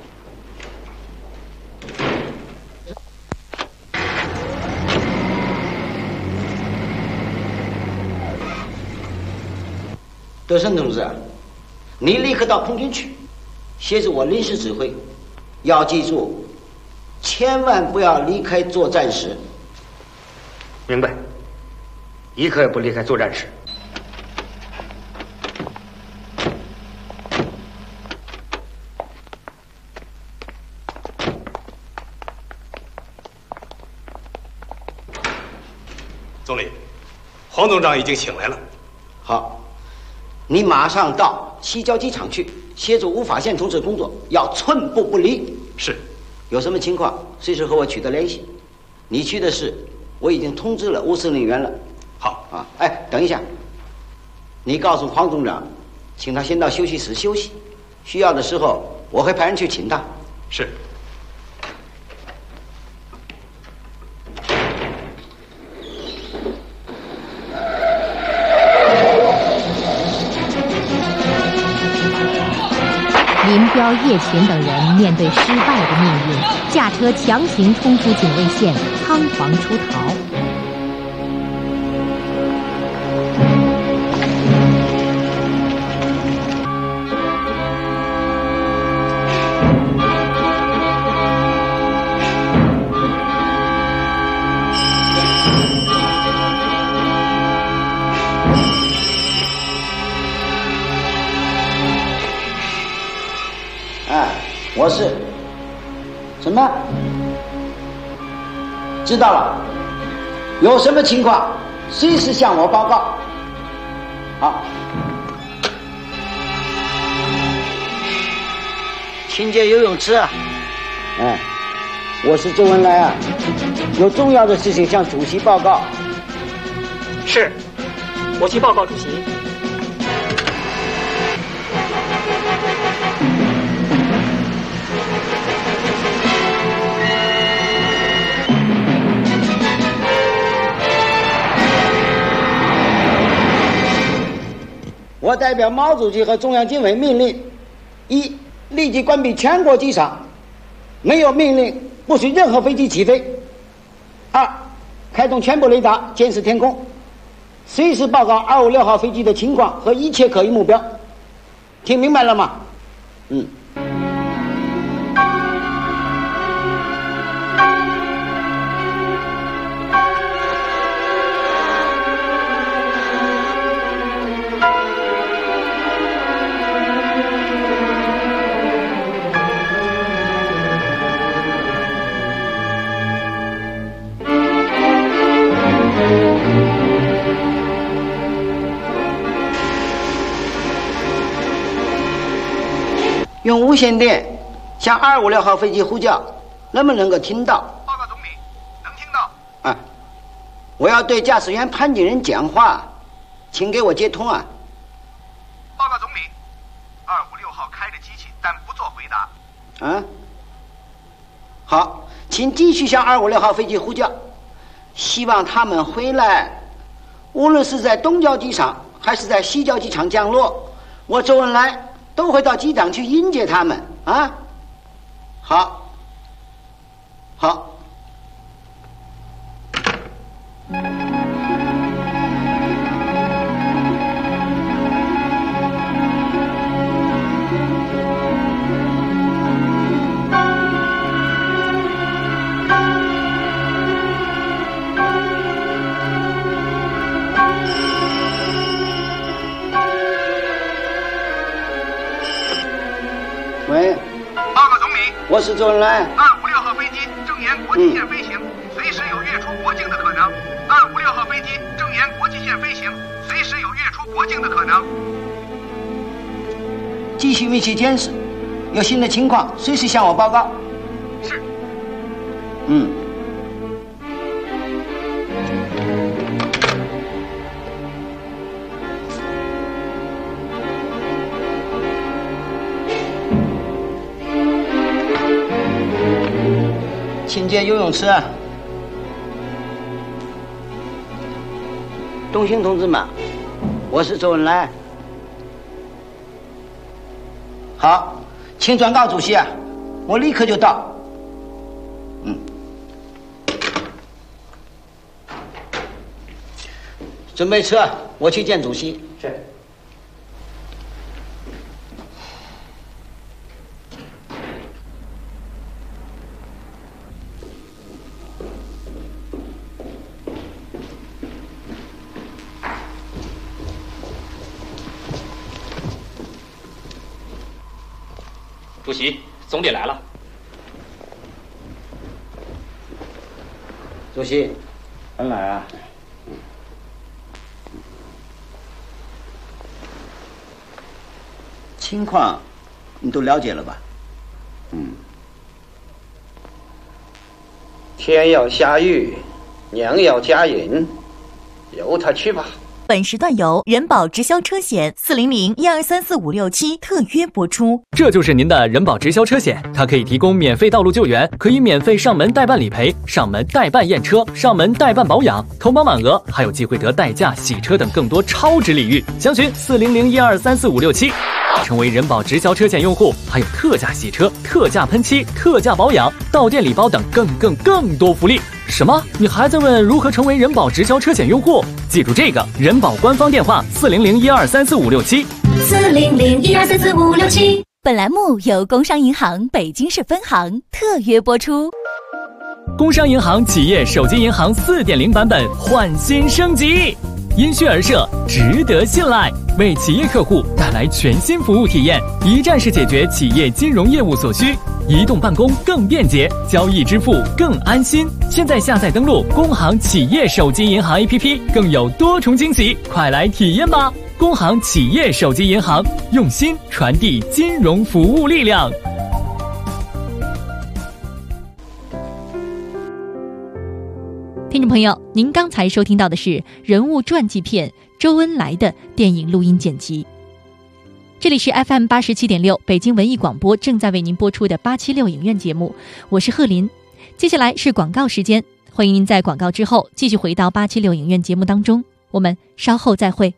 德生同志，你立刻到空军去，协助我临时指挥。要记住，千万不要离开作战室。 明白。一刻也不离开作战室。 总理，黄总长已经醒来了。 好，你马上到西郊机场去，协助吴法宪同志工作，要寸步不离。 是。 有什么情况，随时和我取得联系。你去的事，我已经通知了吴司令员了。 好啊，等一下，你告诉黄总长，请他先到休息室休息，需要的时候我会派人去请他。 是。 林彪、叶群等人面对失败的命运，驾车强行冲出警卫线，仓皇出逃。 我是什么？知道了，有什么情况随时向我报告。好，清洁游泳池啊。我是周恩来啊，有重要的事情向主席报告。 是，我去报告主席。 我代表毛主席和中央军委命令：一、立即关闭全国机场，没有命令不许任何飞机起飞；二、开动全部雷达监视天空，随时报告256号飞机的情况和一切可疑目标。听明白了吗？用无线电向256号飞机呼叫，能不能够听到？ 报告总理，能听到。 我要对驾驶员潘景仁讲话，请给我接通啊。 报告总理，256号开着机器，但不做回答。 好，请继续向256号飞机呼叫，希望他们回来。无论是在东郊机场还是在西郊机场降落，我周恩来都会到机场去迎接他们啊！好。喂， 报告总理， 我我是周恩来。 256号飞机正沿国际线飞行，随时有越出国境的可能。256号飞机正沿国际线飞行，随时有越出国境的可能。 继续密切监视，有新的情况随时向我报告。 是。 清洁游泳池。东兴同志们，我是周恩来。好，请转告主席啊，我立刻就到。准备车，我去见主席。是。 主席，总理来了。 主席，恩来啊。情况你都了解了吧？ 天要下雨，娘要嫁人，由他去吧。 本时段由人保直销车险400-1234567特约播出。 这就是您的人保直销车险，它可以提供免费道路救援，可以免费上门代办理赔、上门代办验车、上门代办保养，投保满额还有机会得代驾、洗车等更多超值礼遇。详询400-1234567。成为人保直销车险用户，还有特价洗车、特价喷漆、特价保养、到店礼包等更多福利。什么？你还在问如何成为人保直销车险用户？记住这个人保官方电话400-1234567。 400-1234567。本栏目由工商银行北京市分行特约播出。 工商银行企业手机银行4.0版本焕新升级，因需而设，值得信赖，为企业客户带来全新服务体验，一站式解决企业金融业务所需，移动办公更便捷，交易支付更安心。现在下载登录工行企业手机银行 APP， 更有多重惊喜，快来体验吧！工行企业手机银行，用心传递金融服务力量。 听众朋友，您刚才收听到的是人物传记片《周恩来》的电影录音剪辑。这里是 FM 87.6北京文艺广播正在为您播出的876影院节目，我是贺林。接下来是广告时间，欢迎您在广告之后继续回到876影院节目当中，我们稍后再会。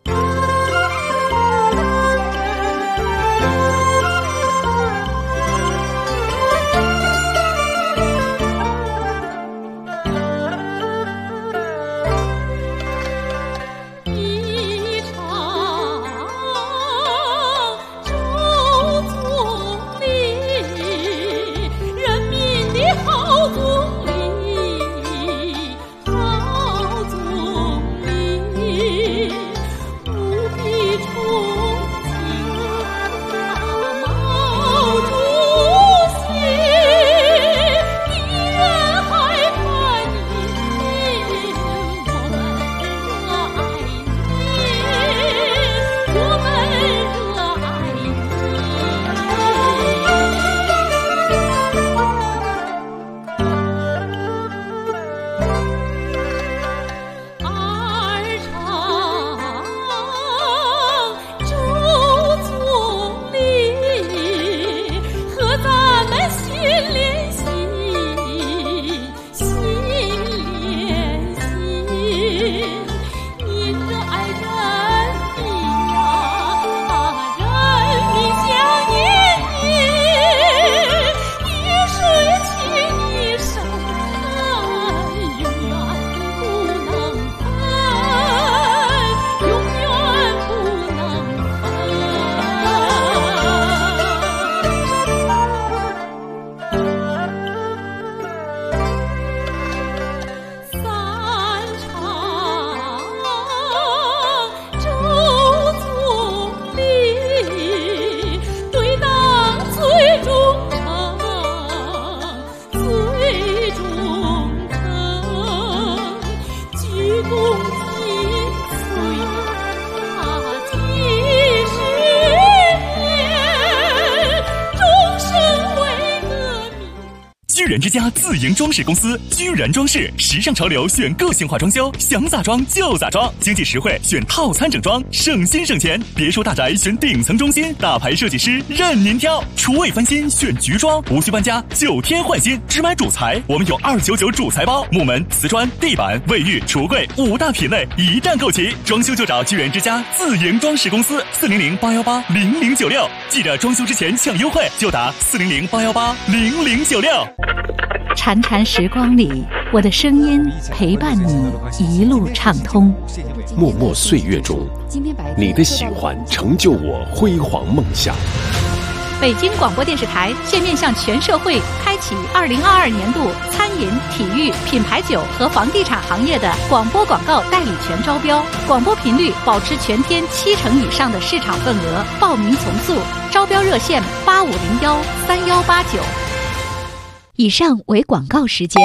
居然之家自营装饰公司，居然装饰，时尚潮流选个性化装修，想咋装就咋装，经济实惠选套餐整装，省心省钱。别墅大宅选顶层中心，大牌设计师任您挑。厨卫翻新选菊装，无需搬家，9天换新，只买主材，我们有299主材包，木门、瓷砖、地板、卫浴、橱柜5大品类一站购齐。装修就找居然之家自营装饰公司，400-818-0096。记着装修之前抢优惠，就打400-818-0096。 潺潺时光里，我的声音陪伴你一路畅通。 默默岁月中，你的喜欢成就我辉煌梦想。 北京广播电视台现面向全社会开启2022年度餐饮、体育、品牌酒和房地产行业的广播广告代理权招标，广播频率保持全天70%以上的市场份额，报名从速，招标热线8501-3189。以上为广告时间。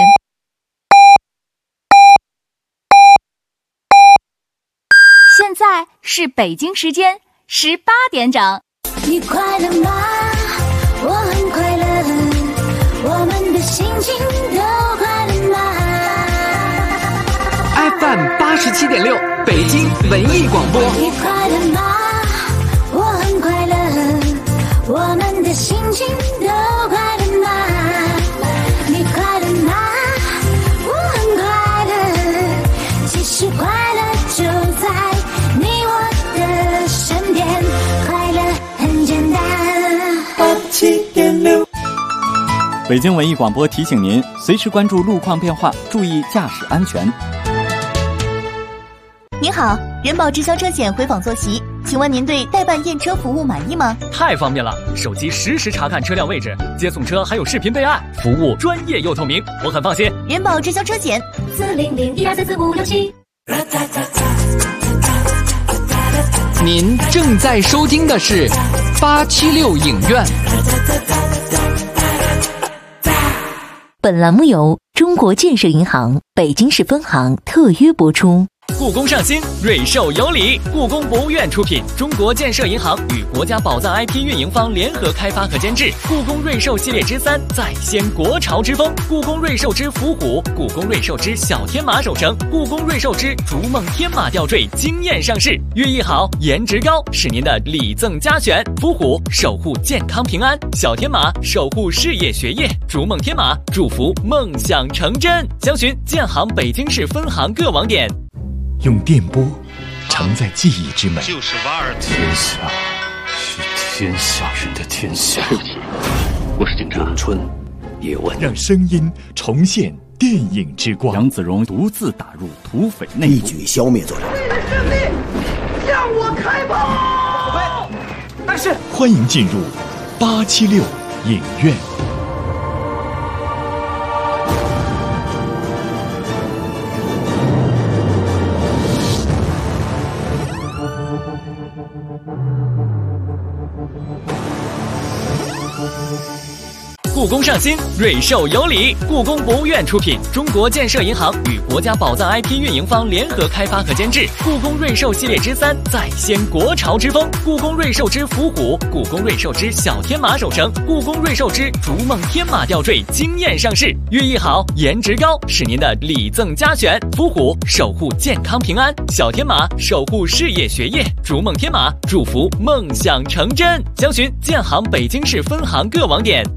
现在是北京时间18点整。 你快乐吗？我很快乐，我们的心情都快乐吗 ？FM 87.6，北京文艺广播。 你快乐吗？我很快乐，我们的心情都快乐吗？你快乐吗？我很快乐，其实快乐就在你我的身边，快乐很简单。87.6， 北京文艺广播提醒您，随时关注路况变化，注意驾驶安全。 您好，人保直销车险回访坐席，请问您对代办验车服务满意吗？ 太方便了，手机实时查看车辆位置，接送车还有视频备案，服务专业又透明，我很放心。 人保直销车险 400-1234567。 您正在收听的是876影院。 本栏目由中国建设银行北京市分行特约播出。 故宫上新，瑞兽有礼。故宫博物院出品，中国建设银行与国家宝藏 IP 运营方联合开发和监制。故宫瑞兽系列之3再掀国潮之风，故宫瑞兽之伏虎，故宫瑞兽之小天马守城，故宫瑞兽之逐梦天马吊坠惊艳上市。寓意好，颜值高，是您的礼赠佳选。伏虎守护健康平安，小天马守护事业学业，逐梦天马祝福梦想成真。详询建行北京市分行各网点。 用电波承载记忆之美， 就是瓦尔。天下是天下人的天下。 对不起，我是警察。 咏春，叶问， 让声音重现电影之光。 杨子荣独自打入土匪内部， 一举消灭作者。 为了胜利，向我开炮！ 但是，欢迎进入876影院。 故宫上新，瑞兽有礼。故宫博物院出品，中国建设银行与国家宝藏 IP 运营方联合开发和监制。故宫瑞兽系列之3再掀国潮之风，故宫瑞兽之伏虎，故宫瑞兽之小天马守城，故宫瑞兽之逐梦天马吊坠惊艳上市。寓意好，颜值高，是您的礼赠佳选。伏虎守护健康平安，小天马守护事业学业，逐梦天马祝福梦想成真。详询建行北京市分行各网点。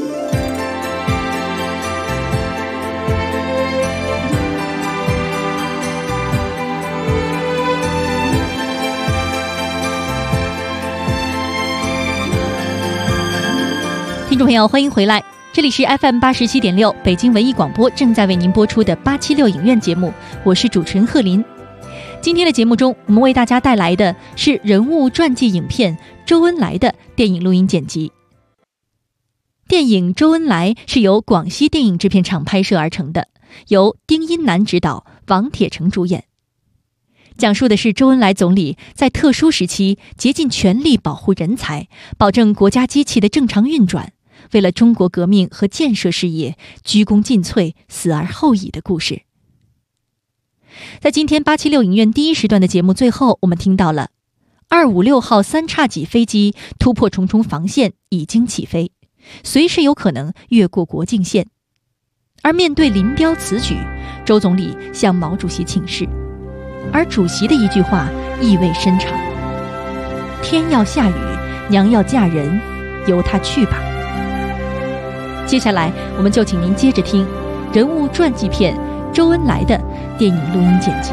听众朋友，欢迎回来，这里是 FM 87.6北京文艺广播正在为您播出的876影院节目，我是主持人贺林。今天的节目中，我们为大家带来的是人物传记影片《周恩来》的电影录音剪辑。电影《周恩来》是由广西电影制片厂拍摄而成的，由丁英南执导，王铁成主演。讲述的是周恩来总理在特殊时期竭尽全力保护人才，保证国家机器的正常运转，为了中国革命和建设事业鞠躬尽瘁，死而后已的故事。在今天876影院第一时段的节目最后，我们听到了256号3叉戟飞机突破重重防线，已经起飞，随时有可能越过国境线。 而面对林彪此举，周总理向毛主席请示，而主席的一句话意味深长：天要下雨，娘要嫁人，由他去吧。接下来我们就请您接着听人物传记片《周恩来》的电影录音剪辑。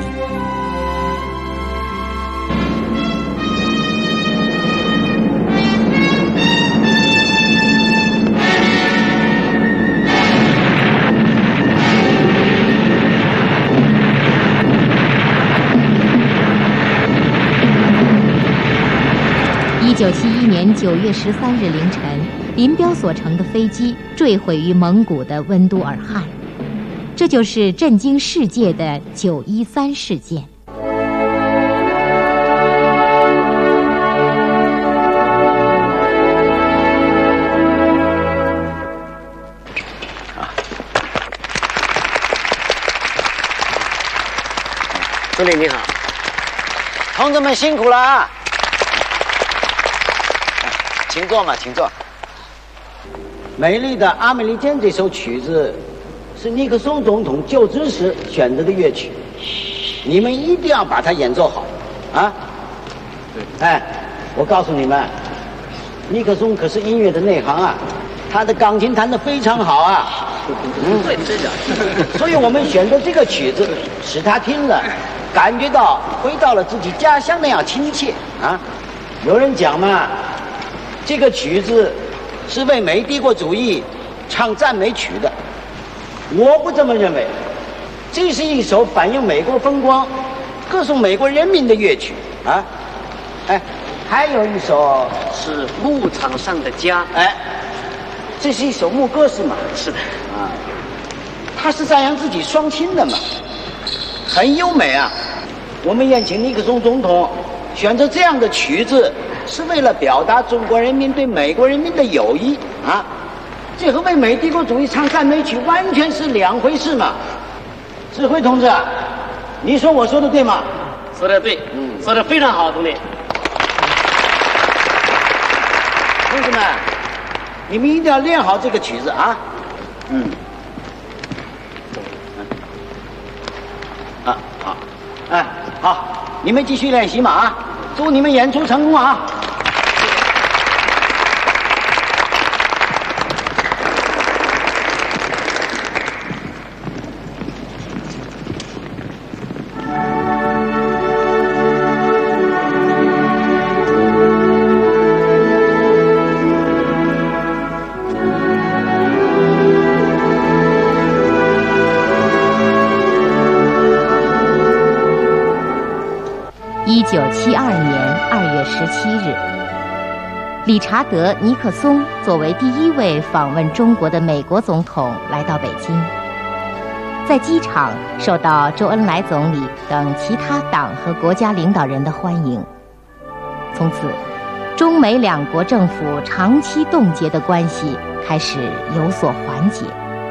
1971年9月13日凌晨，林彪所乘的飞机坠毁于蒙古的温都尔汗，这就是震惊世界的913事件。 总理你好，同志们辛苦了啊！请坐嘛，请坐。美丽的《阿美利坚》这首曲子是尼克松总统就职时选择的乐曲，你们一定要把它演奏好，啊！哎，我告诉你们，尼克松可是音乐的内行啊，他的钢琴弹得非常好啊。对，真的。所以我们选择这个曲子，使他听了感觉到回到了自己家乡那样亲切啊。有人讲嘛，这个曲子是为美帝国主义唱赞美曲的，我不这么认为。这是一首反映美国风光、歌颂美国人民的乐曲啊。哎，还有一首是《牧场上的家》。哎，这是一首牧歌是吗？是的。啊，他是赞扬自己双亲的嘛，很优美啊。我们宴请尼克松总统选择这样的曲子，是为了表达中国人民对美国人民的友谊啊！这和为美帝国主义唱赞美曲完全是两回事嘛！指挥同志，你说我说的对吗？ 说的对，说的非常好，总理。 同志们，你们一定要练好这个曲子啊！好，哎，好，你们继续练习嘛啊！祝你们演出成功啊！ 1972年2月17日，理查德·尼克松作为第一位访问中国的美国总统来到北京，在机场受到周恩来总理等其他党和国家领导人的欢迎。从此，中美两国政府长期冻结的关系开始有所缓解。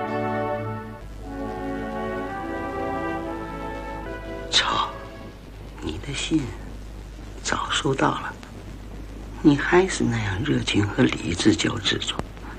你的信早收到了，你还是那样热情和理智交织着，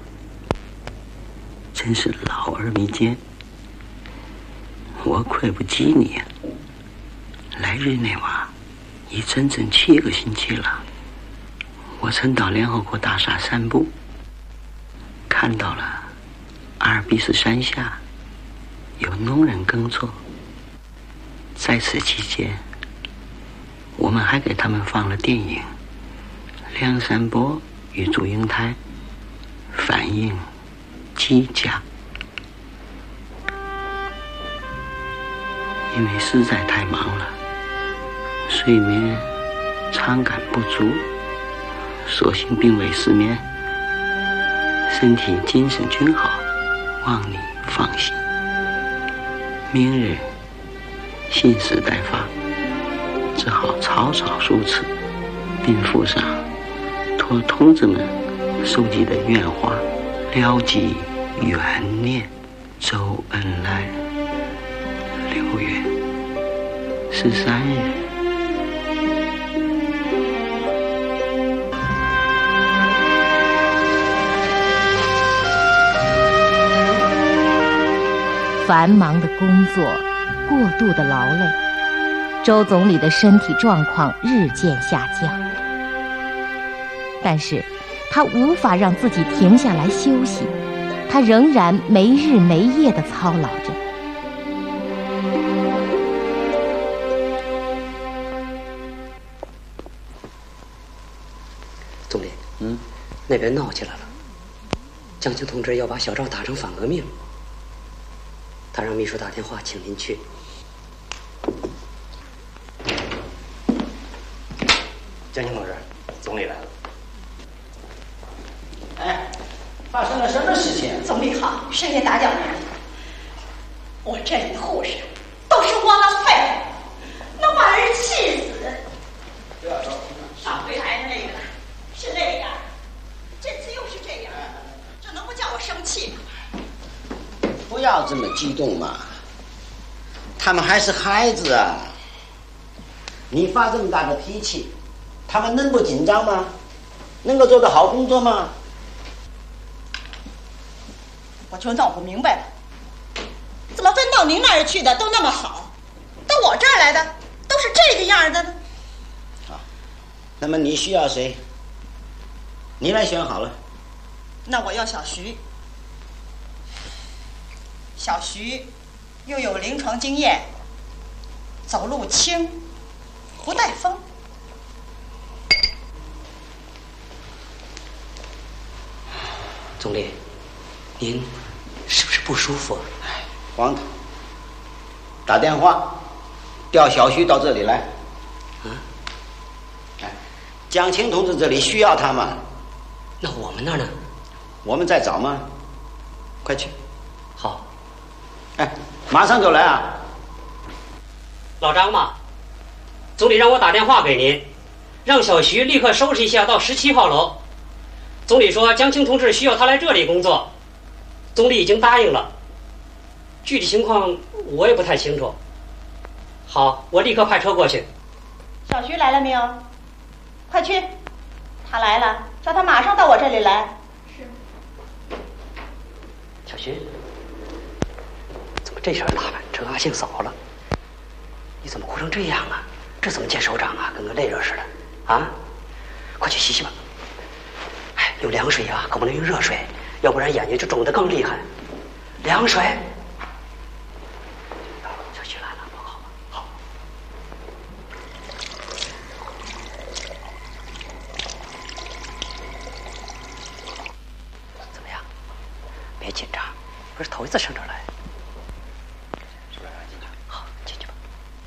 真是老而弥坚。我愧不及你。来日内瓦已整整7个星期了，我曾到联合国大厦散步，看到了阿尔卑斯山下有农人耕作，在此期间我们还给他们放了电影《梁山伯与祝英台》，反映机甲。因为实在太忙了，睡眠常感不足，所幸并未失眠，身体精神均好，望你放心。明日信使待发，只好草草书辞，并附上托同志们收集的愿花，聊寄远念周恩来。6月13日。 繁忙的工作，过度的劳累，周总理的身体状况日渐下降。但是他无法让自己停下来休息，他仍然没日没夜地操劳着。 总理，那边闹起来了，江青同志要把小赵打成反革命，他让秘书打电话请您去。江青同志，总理来了。 哎，发生了什么事情？ 总理好，深夜打搅您。我这里的护士都是窝囊废，能把人气死。上回来的那个是那样，这次又是这样，这能不叫我生气吗？ 不要这么激动嘛，他们还是孩子啊。你发这么大的脾气，他们能不紧张吗？能够做得好工作吗？ 我就闹不明白了，怎么分到您那儿去的都那么好，到我这儿来的都是这个样的呢？ 好，那么你需要谁？你来选好了。 那我要小徐。小徐又有临床经验，走路轻，不带风。 总理，您是不是不舒服？ 黄头，打电话调小徐到这里来。江青同志这里需要他吗？ 那我们那儿呢？ 我们在找吗？快去。 好。 哎，马上就来啊！ 老张嘛，总理让我打电话给您，让小徐立刻收拾一下到17号楼。总理说江青同志需要他来这里工作，总理已经答应了。具体情况我也不太清楚。好，我立刻派车过去。 小徐来了没有？快去，他来了，叫他马上到我这里来。是。 小徐，怎么这身打扮成阿庆嫂了？你怎么哭成这样啊？这怎么见首长啊？跟个累热似的啊！快去洗洗吧。哎，用凉水啊，可不能用热水，要不然眼睛就肿得更厉害。凉水。小徐来了，报告吧。好。怎么样？别紧张，不是头一次上这儿来。好，进去吧。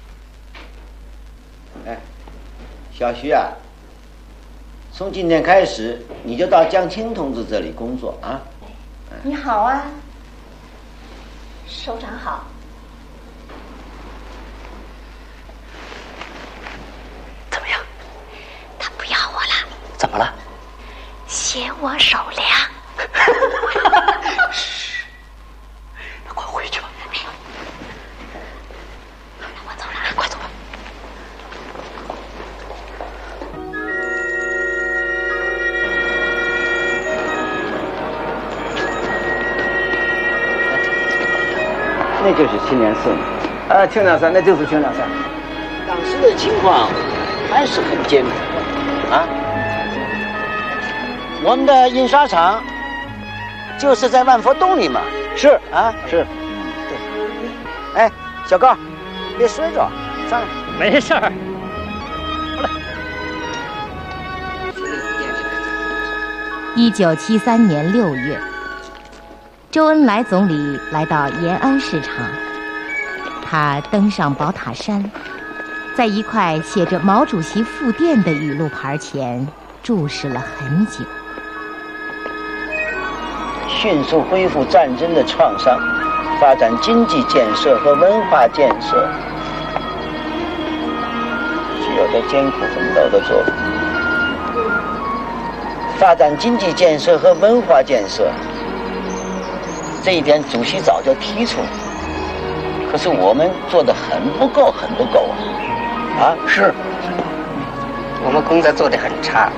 哎，小徐啊，从今天开始你就到江青同志这里工作啊。 你好啊，首长好。 怎么样？ 他不要我了。 怎么了？ 嫌我手凉。 嘘，那快回去吧。 我走了， 快走吧。 那就是青莲寺。 青莲山，那就是青莲山。 当时的情况还是很艰苦啊。我们的印刷厂就是在万佛洞里嘛。 是啊， 是。 对。哎，小高，别摔着，上来。 没事儿。 1973年6月，周恩来总理来到延安市场，他登上宝塔山，在一块写着毛主席复电的语录牌前注视了很久。 迅速恢复战争的创伤，发展经济建设和文化建设，是有着艰苦奋斗的作为。 发展经济建设和文化建设，这一点主席早就提出了，可是我们做得很不够，很不够啊！ 是，我们工作做得很差。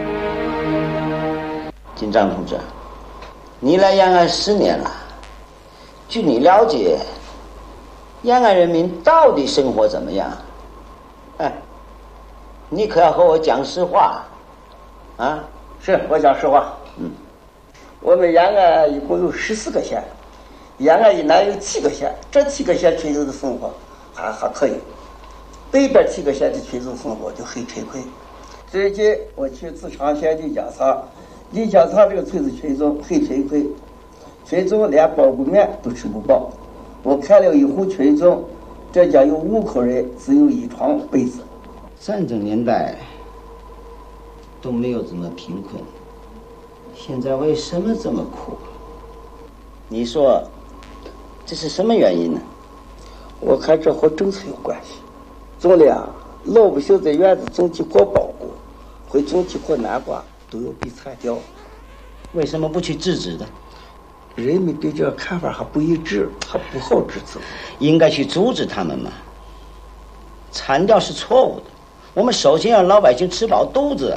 金章同志，你来延安10年了， 据你了解，延安人民到底生活怎么样？哎，你可要和我讲实话，啊？ 是我讲实话。我们延安一共有14个县，延安以南有7个县，这7个县群众的生活还可以，北边7个县的群众生活就很贫困。最近我去自昌县丽江厂，丽江厂这个村子群众很贫困，群众连包谷面都吃不饱。我看了一户群众，这家有5口人，只有1床被子。 战争年代都没有这么贫困，现在为什么这么苦？你说这是什么原因呢？ 我看这和政策有关系。总理啊，老百姓在院子种几棵苞谷，或种几棵南瓜，都要被铲掉。 为什么不去制止的？ 人们对这个看法还不一致，还不好制止。 应该去阻止他们嘛。铲掉是错误的，我们首先让老百姓吃饱肚子。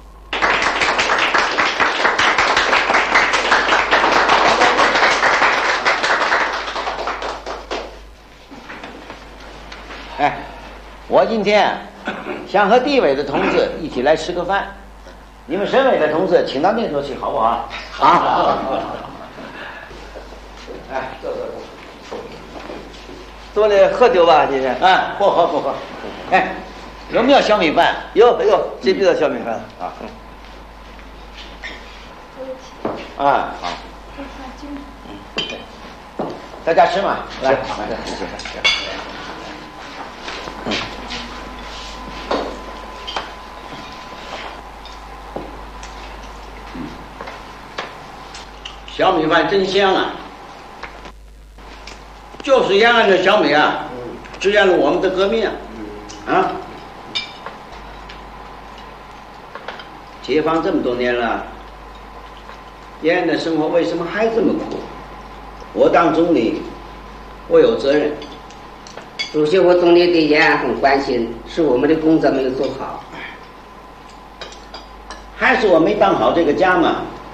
哎，我今天想和地委的同志一起来吃个饭，你们省委的同志请到那头去，好不好？好。哎，坐。 总理喝酒吧，今天？ 啊，不喝。哎，有没有小米饭？ 有，这边的小米饭啊。 啊，好。大家吃嘛，来，谢谢。小米饭真香啊！就是延安的小米啊，支援了我们的革命啊！解放这么多年了，延安的生活为什么还这么苦？我当总理，我有责任。 主席和总理对延安很关心，是我们的工作没有做好， 还是我没当好这个家嘛？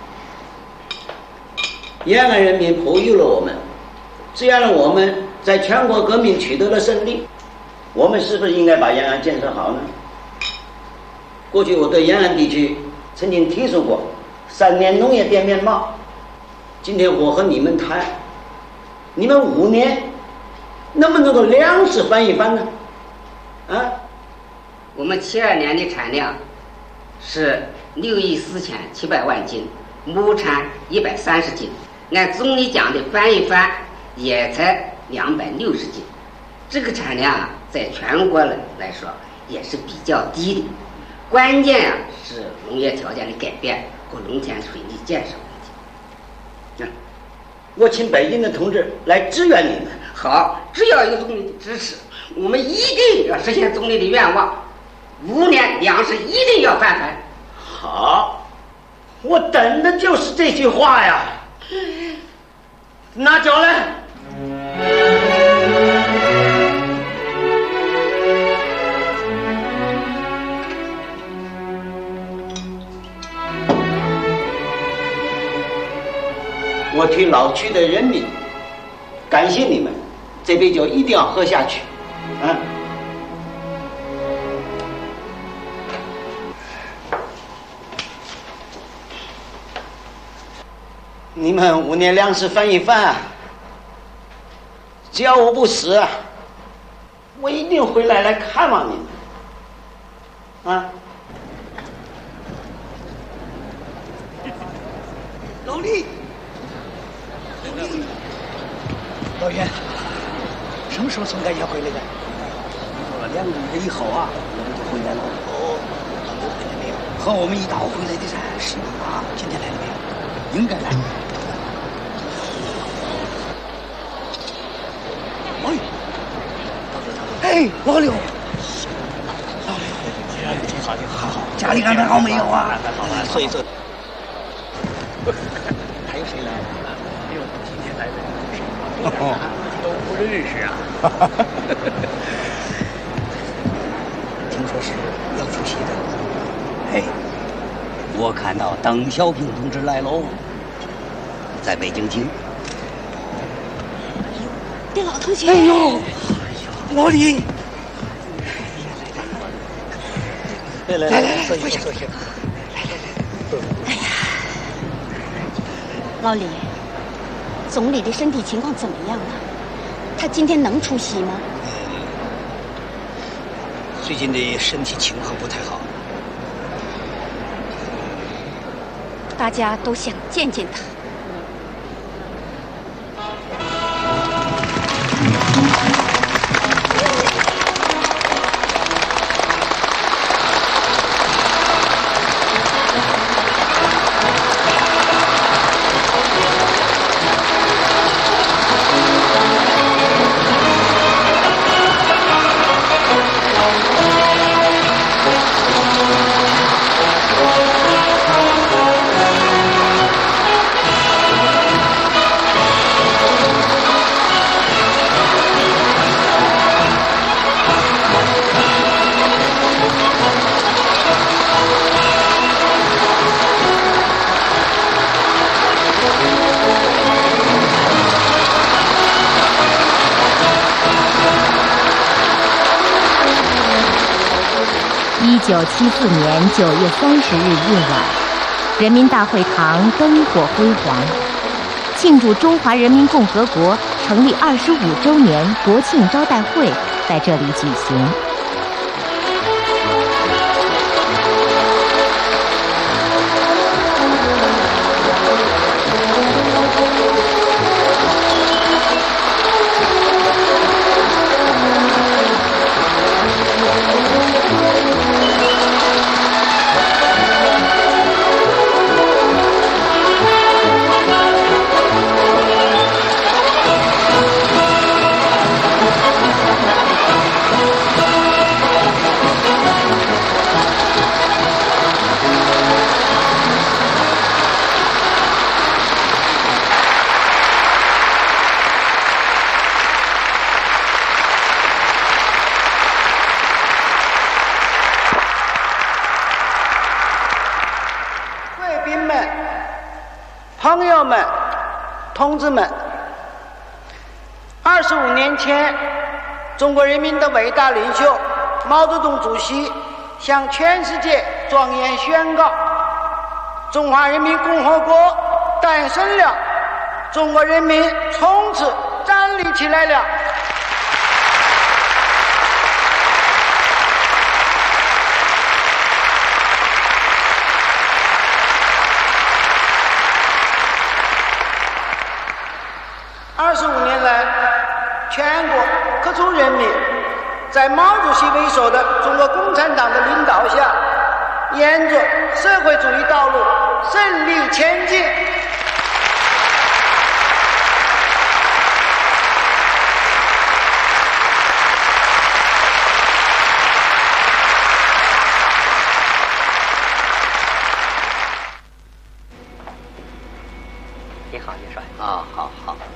延安人民哺育了我们，支援了我们，在全国革命取得了胜利。我们是不是应该把延安建设好呢？过去我对延安地区曾经提出过3年农业店面貌。今天我和你们谈，你们5年能不能够粮食翻一番呢？啊， 我们72年的产量是64700万斤，亩产130斤。按总理讲的翻一番，也才260斤。这个产量啊，在全国来说也是比较低的。关键啊是农业条件的改变和农田水利建设问题。 我请北京的同志来支援你们。 好，只要有总理的支持，我们一定要实现总理的愿望，5年粮食一定要翻番。 好，我等的就是这句话呀。拿酒来。我替老区的人民感谢你们，这杯酒一定要喝下去，啊！你们5年粮食翻一番啊！只要我不死，我一定回来看望你们，啊！ 老李。老袁，什么时候从甘家回来的？2个月以后啊，我们就回来了。哦，都回来没有？和我们一道回来的噻。是啊，今天来了没有？应该来。哎，老刘，挺好，家里安排好没有啊？安排好了，所以说。还有谁来？没有，今天来的都不认识啊。听说是要出席的。哎，我看到邓小平同志来喽，在北京厅。 的老同学。 哎呦，老李，来，坐下。 哎呀，老李，总理的身体情况怎么样了？他今天能出席吗？ 最近的身体情况不太好。 大家都想见见他。 1974年9月30日夜晚，人民大会堂灯火辉煌，庆祝中华人民共和国成立25周年国庆招待会在这里举行。 朋友们、同志们，25年前，中国人民的伟大领袖毛泽东主席向全世界庄严宣告：中华人民共和国诞生了，中国人民从此站立起来了。25年来，全国各族人民在毛主席为首的中国共产党的领导下，沿着社会主义道路胜利前进。 你好，叶帅。 啊，好。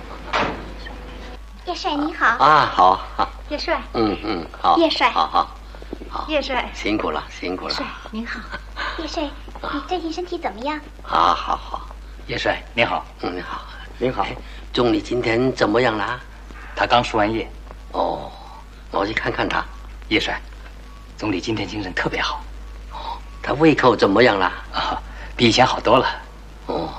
叶帅你好。 啊，好。 叶帅。 好。 叶帅。 好。 叶帅。 辛苦了。 帅您好。叶帅，你最近身体怎么样？ 啊，好。 叶帅您好。 你好。您好。总理今天怎么样了？ 他刚输完液。 哦，我去看看他。 叶帅，总理今天精神特别好。 他胃口怎么样了？ 啊，比以前好多了。 哦。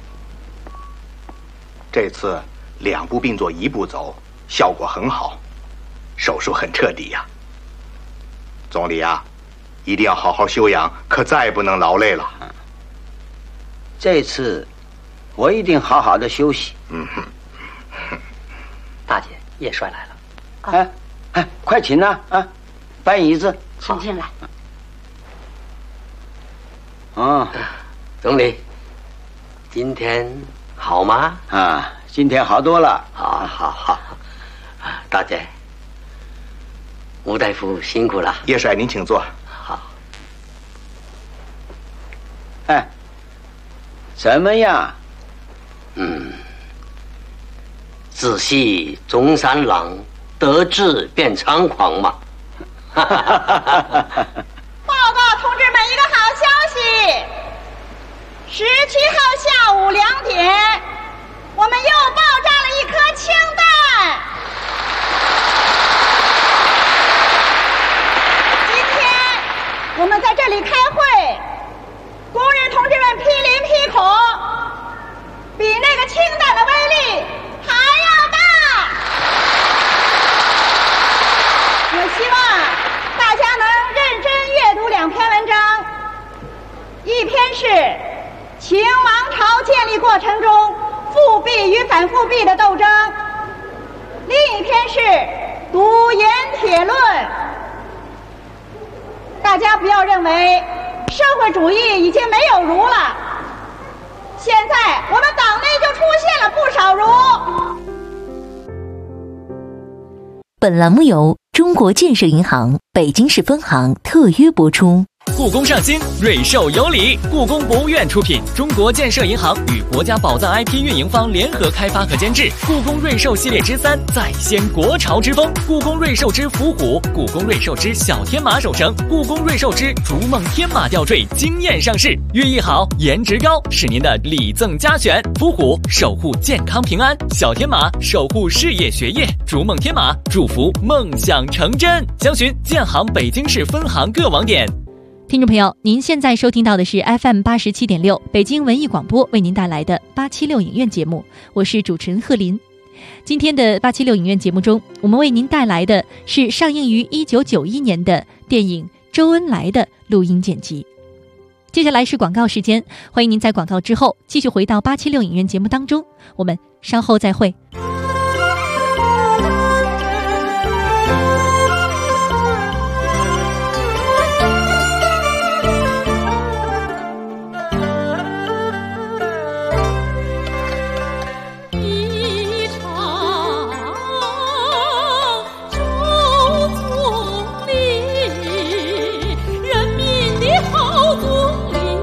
这次2步并作1步走，效果很好，手术很彻底呀。总理啊，一定要好好休养，可再不能劳累了。 这次我一定好好的休息。 大姐，叶帅来了。 哎，快请呐！啊，搬椅子。 请进来。 总理，今天好吗？ 啊，今天好多了。 好。大姐，吴大夫辛苦了。 叶帅，您请坐。 好。 哎，怎么样？ 仔细中山狼，得志便猖狂嘛。 报告同志们一个好消息！17号下午2点，我们又爆炸了一颗氢弹。 产复辟的斗争，另一篇是读盐铁论。大家不要认为社会主义已经没有儒了，现在我们党内就出现了不少儒。 本栏目由中国建设银行北京市分行特约播出。 故宫上新，瑞兽有礼。故宫博物院出品，中国建设银行与国家宝藏 IP 运营方联合开发和监制。故宫瑞兽系列之3再掀国潮之风，故宫瑞兽之伏虎，故宫瑞兽之小天马手绳，故宫瑞兽之逐梦天马吊坠惊艳上市。寓意好，颜值高，是您的礼赠佳选。伏虎守护健康平安，小天马守护事业学业，逐梦天马祝福梦想成真。详询建行北京市分行各网点。 听众朋友，您现在收听到的是 FM87.6 北京文艺广播为您带来的876影院节目，我是主持人贺林。今天的876影院节目中，我们为您带来的是上映于1991年的电影《周恩来》的录音剪辑。接下来是广告时间，欢迎您在广告之后继续回到876影院节目当中，我们稍后再会。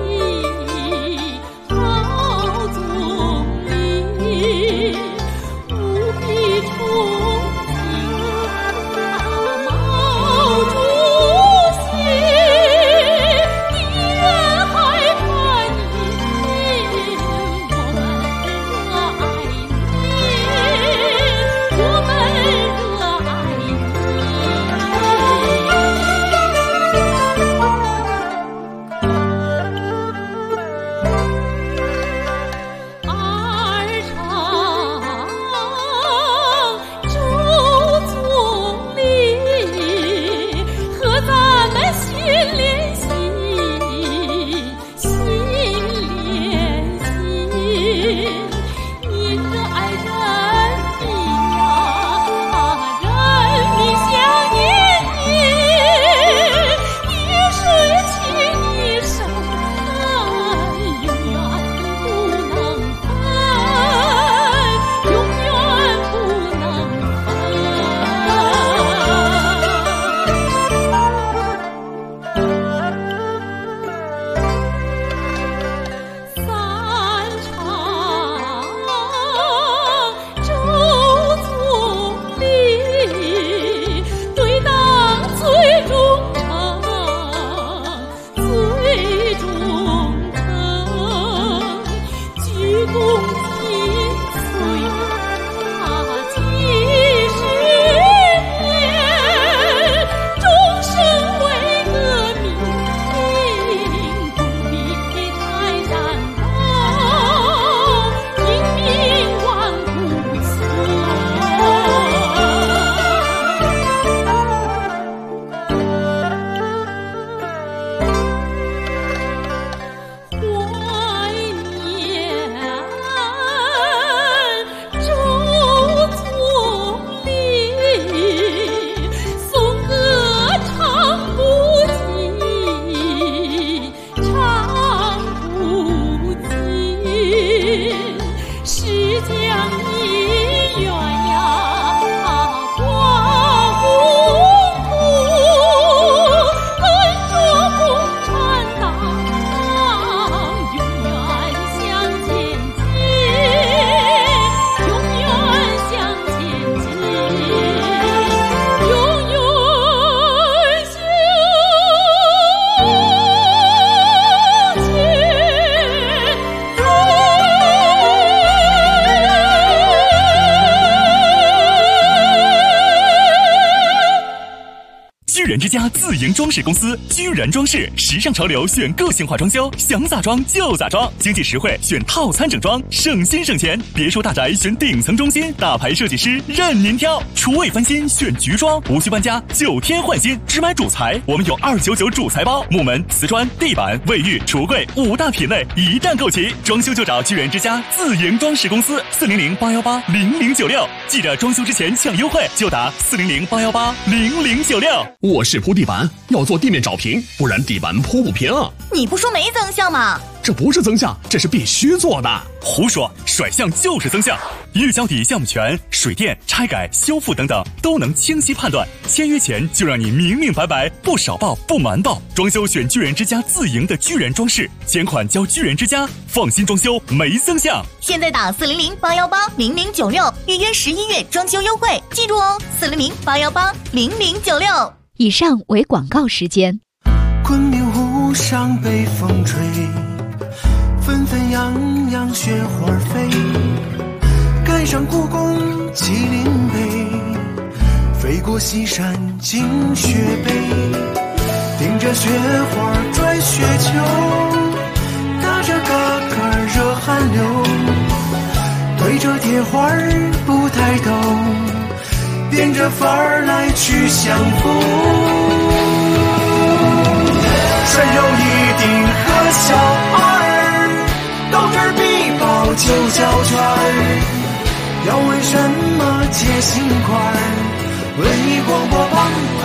好总理， 人之家自营装饰公司，居然装饰，时尚潮流选个性化装修，想咋装就咋装，经济实惠选套餐整装，省心省钱。别墅大宅选顶层中心，大牌设计师任您挑。厨卫翻新选菊装，无需搬家，9天换新，只买主材，我们有299主材包，木门、瓷砖、地板、卫浴、橱柜5大品类一站购齐。装修就找居然之家自营装饰公司，400-818-0096，记着装修之前抢优惠，就打400-818-0096。 卧室铺地板要做地面找平，不然地板铺不平。 你不说没增项吗？ 这不是增项，这是必须做的。 胡说，甩项就是增项。预交底项目权、水电、拆改、修复等等都能清晰判断，签约前就让你明明白白，不少报不瞒报。装修选居然之家自营的居然装饰，钱款交居然之家，放心装修没增项。 现在打400-818-0096预约11月装修优惠，记住哦，400-818-0096。 以上为广告时间。 昆明湖上北风吹，纷纷扬扬雪花飞，赶上故宫麒麟碑，飞过西山进雪北，顶着雪花转雪球，打着嘎嘎热汗流，对着铁花不抬头，变着法儿来去相逢。顺有一定和小二，斗智必报9角圈，要为什么接心块？文艺广播旁耳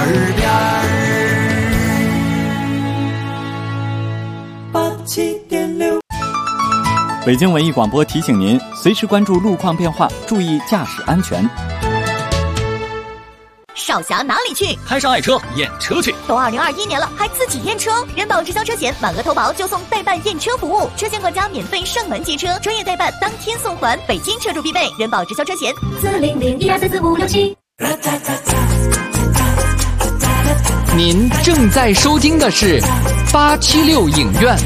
边87.6。 北京文艺广播提醒您，随时关注路况变化，注意驾驶安全。 少侠哪里去？ 开上爱车验车去。 都2021年了，还自己验车？人保直销车险，满额投保就送代办验车服务，车险管家免费上门接车，专业代办当天送还，北京车主必备。人保直销车险400-1234567。 您正在收听的是876影院。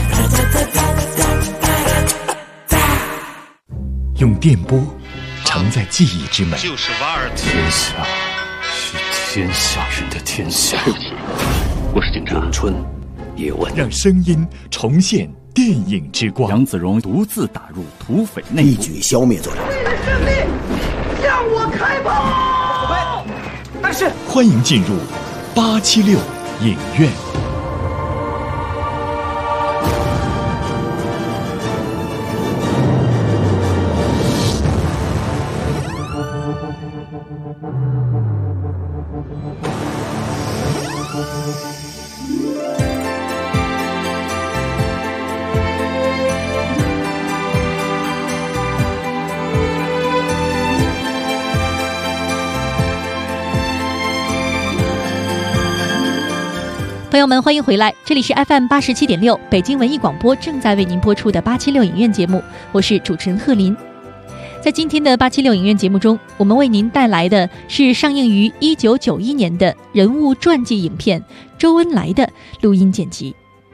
用电波承载记忆之美， 就是瓦尔天下。天下人的天下。 我是警察。 咏春，叶问， 让声音重现电影之光。 杨子荣独自打入土匪内部， 一举消灭作者。 为了胜利，向我开炮！ 但是，欢迎进入876影院。 朋友们，欢迎回来，这里是 FM 87.6北京文艺广播正在为您播出的876影院节目，我是主持人贺林。在今天的876影院节目中，我们为您带来的是上映于1991年的人物传记影片《周恩来》的录音剪辑。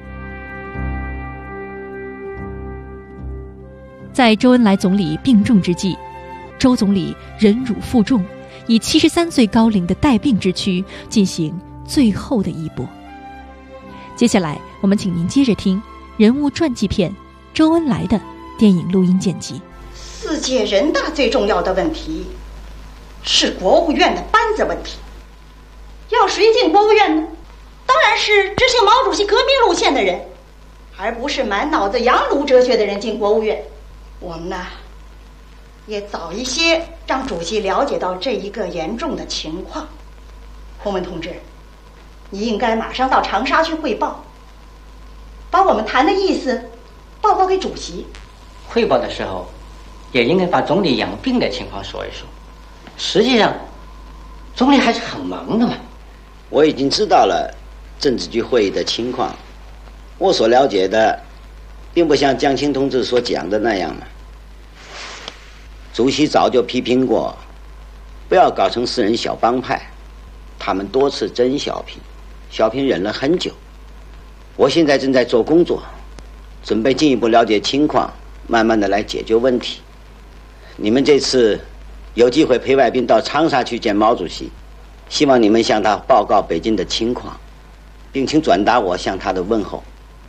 在周恩来总理病重之际，周总理忍辱负重，以73岁高龄的带病之躯进行最后的一搏。接下来我们请您接着听人物传记片《周恩来》的电影录音剪辑。 4届人大最重要的问题是国务院的班子问题，要谁进国务院呢？当然是执行毛主席革命路线的人，而不是满脑子洋奴哲学的人进国务院。我们呢，也早一些让主席了解到这一个严重的情况。洪文同志，你应该马上到长沙去汇报，把我们谈的意思报告给主席。 汇报的时候也应该把总理养病的情况说一说。实际上总理还是很忙的嘛。 我已经知道了政治局会议的情况，我所了解的并不像江青同志所讲的那样嘛。主席早就批评过，不要搞成私人小帮派，他们多次真小平，小平忍了很久。我现在正在做工作，准备进一步了解情况，慢慢的来解决问题。你们这次有机会陪外宾到长沙去见毛主席， 希望你们向他报告北京的情况，并请转达我向他的问候。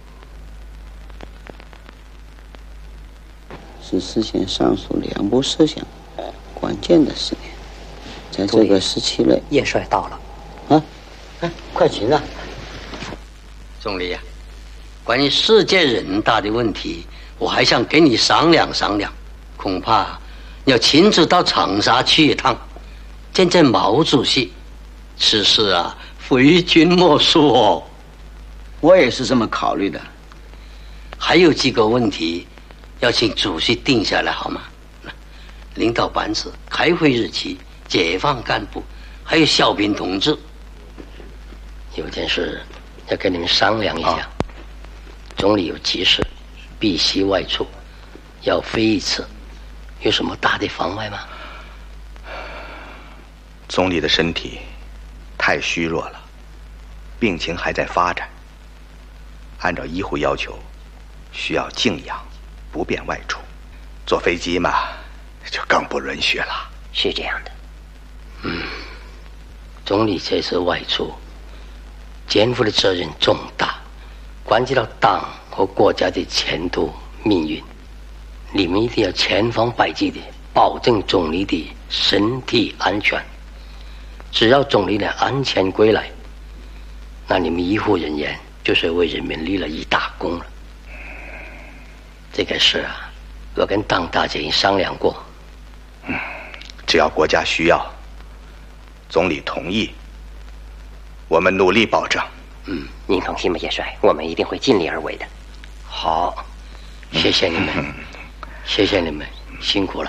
是实现上述两部设想关键的10年，在这个时期内， 叶帅到了。 快请啊！ 总理呀，关于世界人大的问题，我还想跟你商量商量，恐怕要亲自到长沙去一趟，见见毛主席。此事啊，非君莫属哦。 我也是这么考虑的。 还有几个问题要请主席定下来好吗？领导班子、开会日期、解放干部，还有小平同志。有件事要跟你们商量一下。总理有急事，必须外出，要飞一次，有什么大的妨碍吗？ 总理的身体太虚弱了，病情还在发展，按照医护要求，需要静养，不便外出。坐飞机嘛，就更不允许了。 是这样的。总理这次外出，肩负的责任重大，关系到党和国家的前途命运。你们一定要千方百计的保证总理的身体安全。只要总理能安全归来，那你们医护人员就是为人民立了一大功了。这个事啊，我跟党大姐商量过。 只要国家需要，总理同意，我们努力保证。 您放心吧，叶帅，我们一定会尽力而为的。好，谢谢你们，谢谢你们，辛苦了。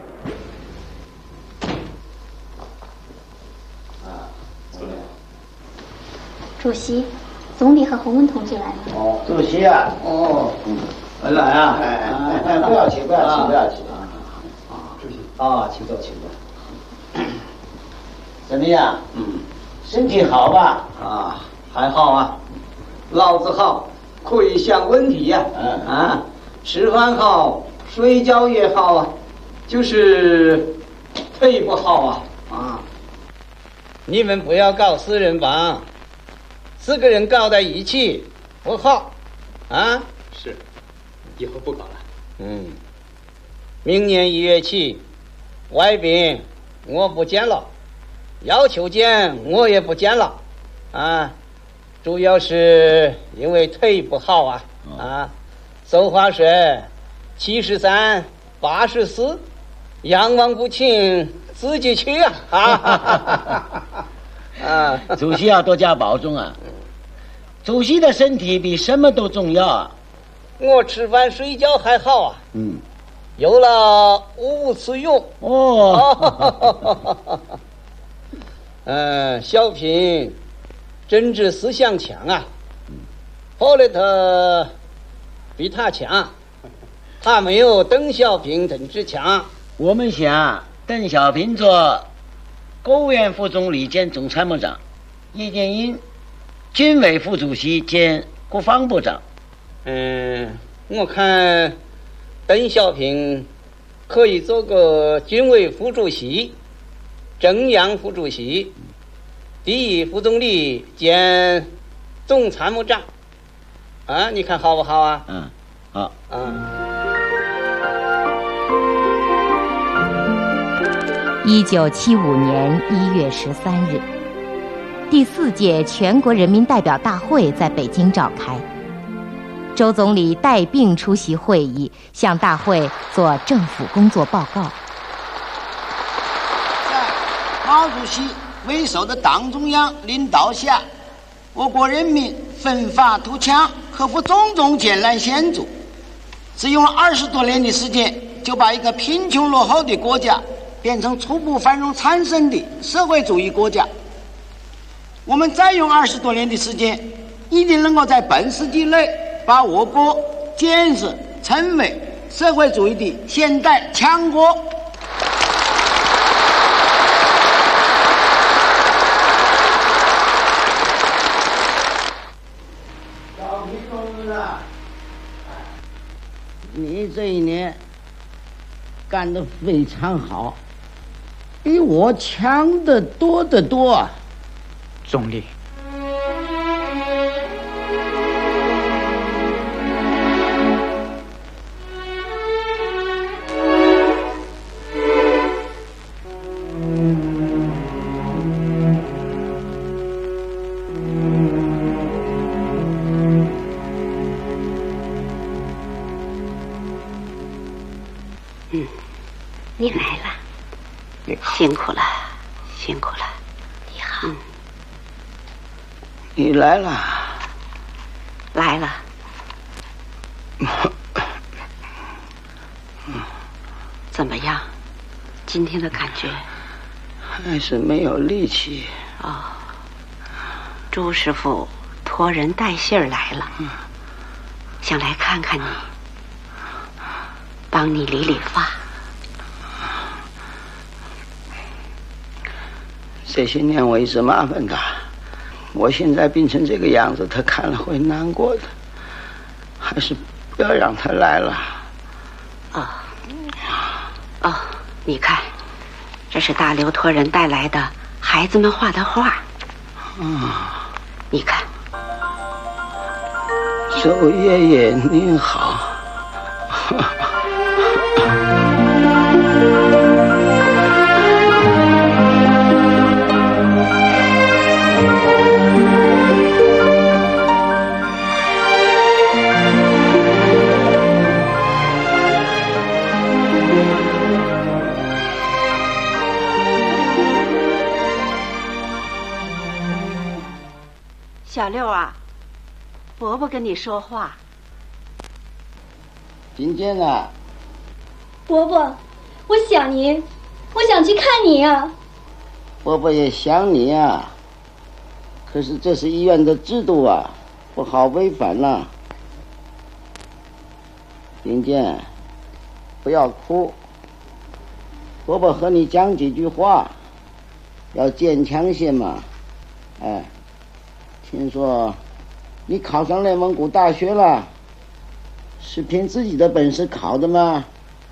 主席，总理和洪文同志来了。 主席啊，来啊！不要急，不要急，不要急主席请坐，请坐。怎么样？身体好吧？ 还好啊，老子好，可以想问题呀。吃饭好，睡觉也好啊，就是腿不好啊。你们不要搞4人帮，4个人搞在一起不好啊。 是，以后不搞了。 明年1月起，外宾我不见了，要求见我也不见了主要是因为腿不好俗话说73、84，仰望不请自己去主席要多加保重啊！主席的身体比什么都重要啊！ 我吃饭睡觉还好游了5次泳小平政治思想强后来他比他强，他没有邓小平政治强。 我们想邓小平做国务院副总理兼总参谋长，叶剑英军委副主席兼国防部长。 我看邓小平可以做个军委副主席、中央副主席、第一副总理兼总参谋长你看好不好啊？ 好。 1975年1月13日，第4届全国人民代表大会在北京召开。周总理带病出席会议，向大会做政府工作报告。 在毛主席为首的党中央领导下，我国人民奋发图强，克服种种艰难险阻，只用了20多年的时间，就把一个贫穷落后的国家变成初步繁荣昌盛的社会主义国家。我们再用20多年的时间，一定能够在本世纪内把我国建设成为社会主义的现代强国。小平同志啊，你这一年干得非常好， 比我强得多得多啊！ 总理， 你来了， 你好， 辛苦了，辛苦了。你好， 你来了， 来了。怎么样？今天的感觉？ 还是没有力气。 哦，朱师傅托人带信儿来了，想来看看你，帮你理理发。 这些年我一直麻烦他，我现在病成这个样子，他看了会难过的，还是不要让他来了。 哦，你看，这是大刘托人带来的孩子们画的画。你看， 周爷爷您好。 小六啊，伯伯跟你说话。 金坚啊， 伯伯，我想您，我想去看您啊。 伯伯也想你啊，可是这是医院的制度啊，不好违反了。金坚，不要哭，伯伯和你讲几句话，要坚强些嘛。哎，听说你考上内蒙古大学了，是凭自己的本事考的吗？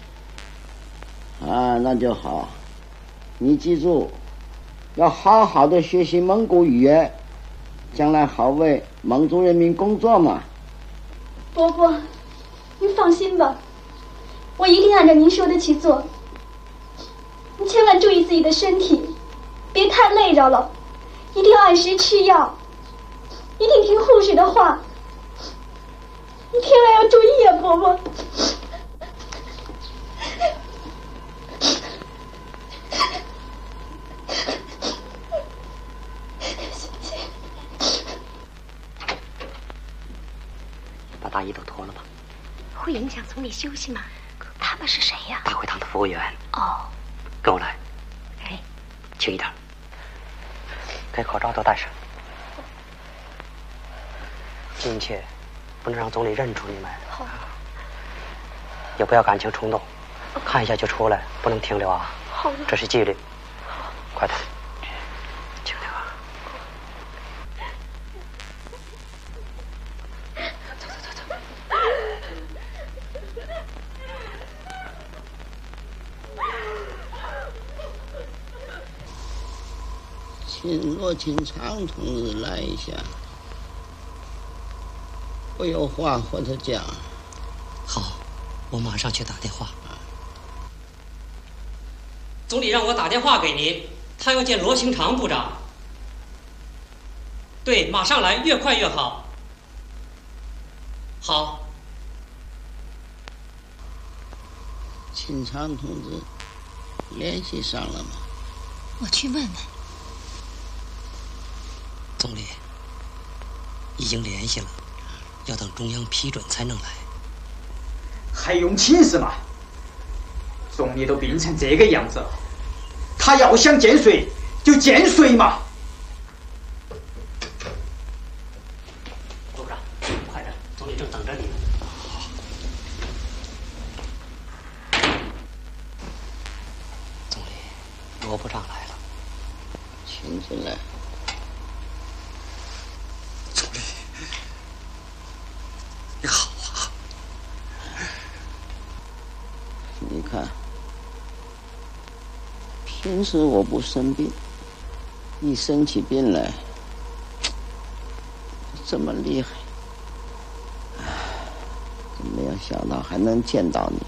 啊，那就好。你记住，要好好的学习蒙古语言，将来好为蒙族人民工作嘛。 伯伯，您放心吧，我一定按照您说的去做。你千万注意自己的身体，别太累着了，一定要按时吃药，一定听护士的话，你千万要注意啊，伯伯。 把大衣都脱了吧。 会影响总理休息吗？他们是谁呀？ 大会堂的服务员。 哦， 跟我来。 哎， 轻一点，给口罩都戴上。进去不能让总理认出你们。 好。 也不要感情冲动，看一下就出来，不能停留啊。 好的。 这是纪律。快点，轻点啊。走走走走。 请罗庆昌同志来一下，我有话和他讲。 好，我马上去打电话。 总理让我打电话给您，他要见罗庆昌部长。对，马上来，越快越好。好。 庆昌同志联系上了吗？ 我去问问。 总理已经联系了，要等中央批准才能来。 还用请示吗？总理都病成这个样子了，他要想见谁就见谁嘛。 部长，快点，总理正等着你呢。总理，罗部长来了， 请进来。 总理，你好啊！ 你看，凭平时我不生病，一生起病来这么厉害，没有想到还能见到你。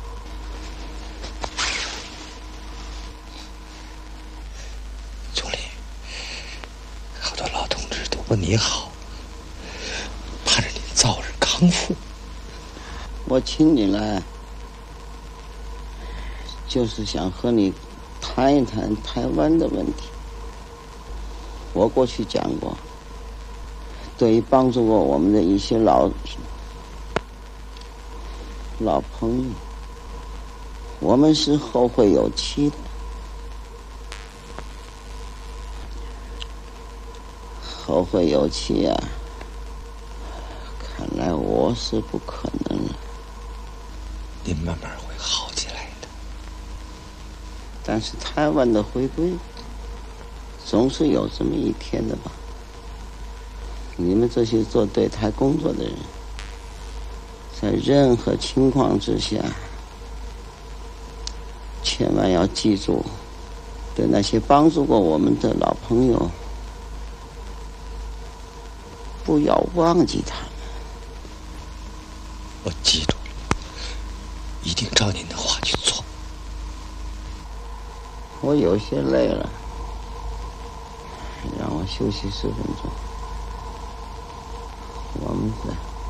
总理，好多老同志都问你好，盼着你早日康复。 我请你来，就是想和你谈一谈台湾的问题。我过去讲过，对于帮助过我们的一些老朋友，我们是后会有期的。后会有期啊，看来我是不可能了。 您慢慢会好起来的。 但是台湾的回归总是有这么一天的吧？你们这些做对台工作的人，在任何情况之下，千万要记住，对那些帮助过我们的老朋友，不要忘记他们。 我记住了，一定照您的话去做。 我有些累了，让我休息10分钟。我们再。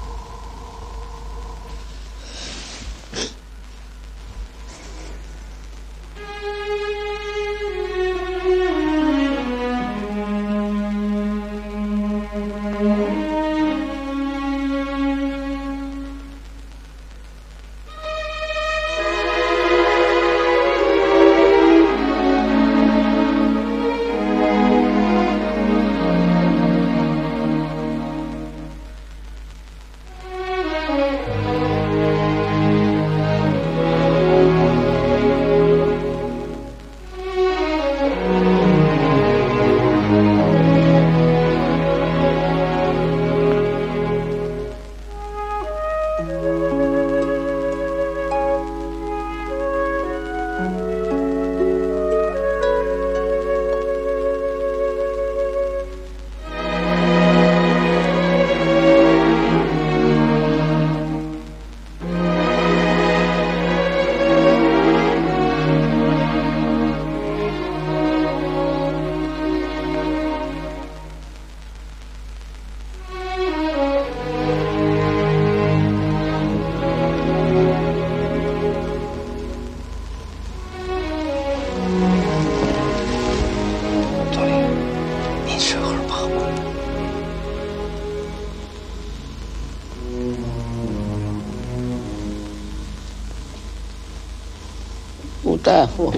大夫，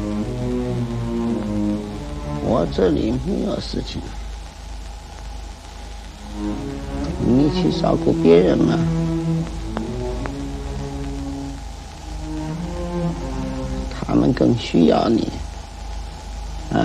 我这里没有事情，你去照顾别人嘛。他们更需要你，啊。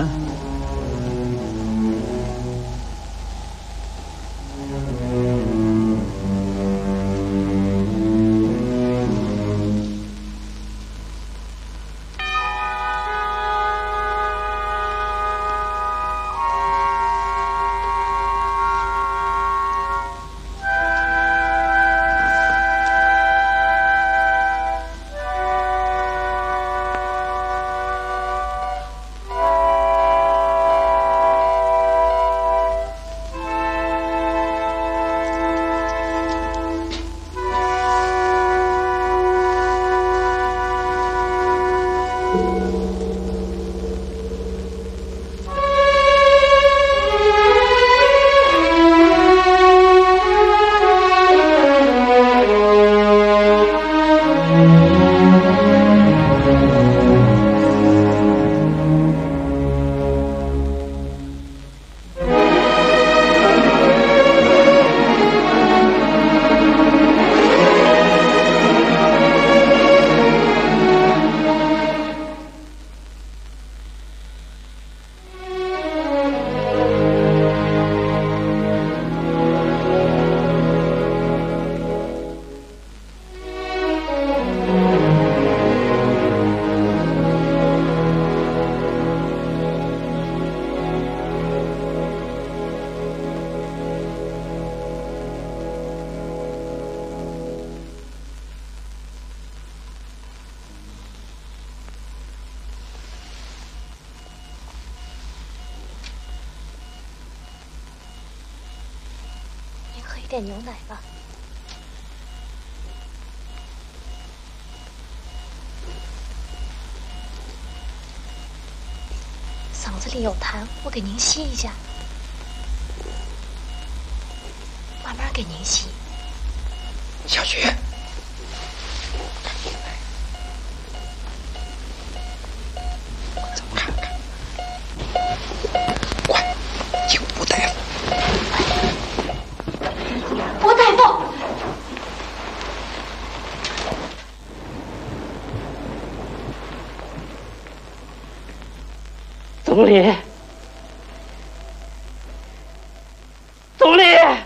点牛奶吧。嗓子里有痰，我给您吸一下。慢慢给您吸。 小徐，走看看，快，请吴大夫。 吴大夫， 总理，总理。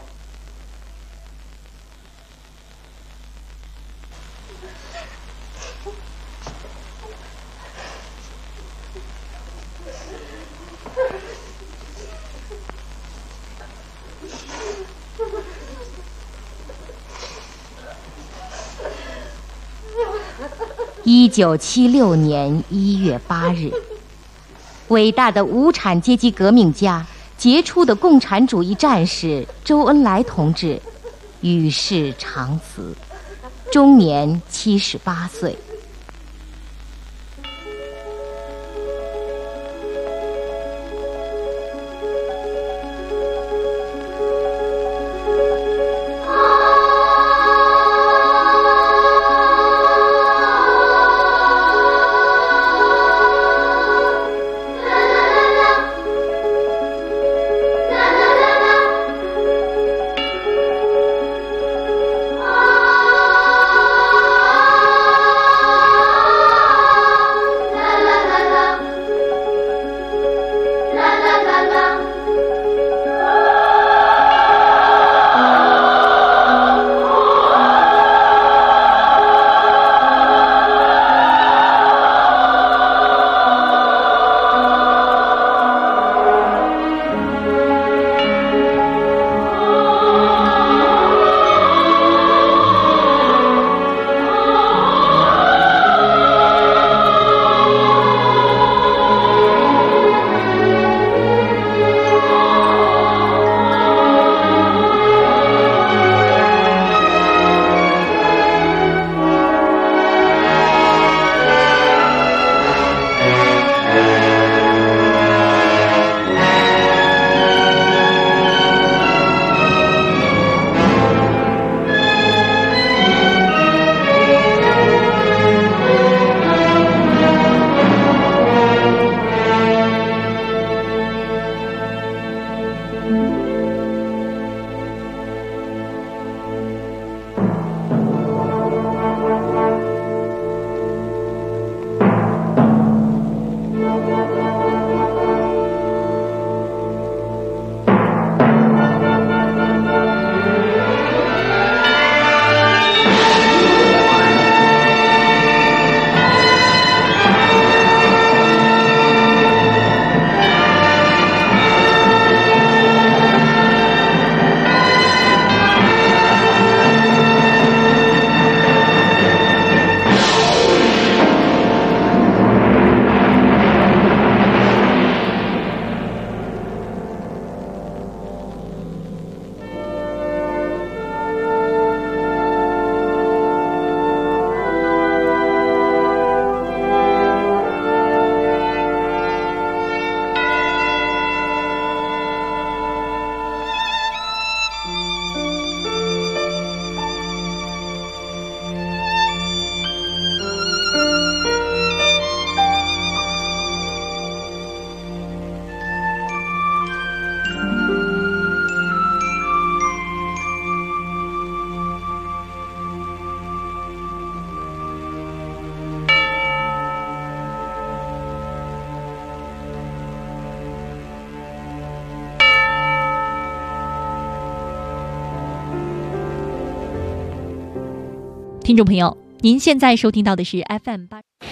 1976年1月8日，伟大的无产阶级革命家、杰出的共产主义战士周恩来同志与世长辞，终年78岁。 听众朋友，您现在收听到的是 FM8。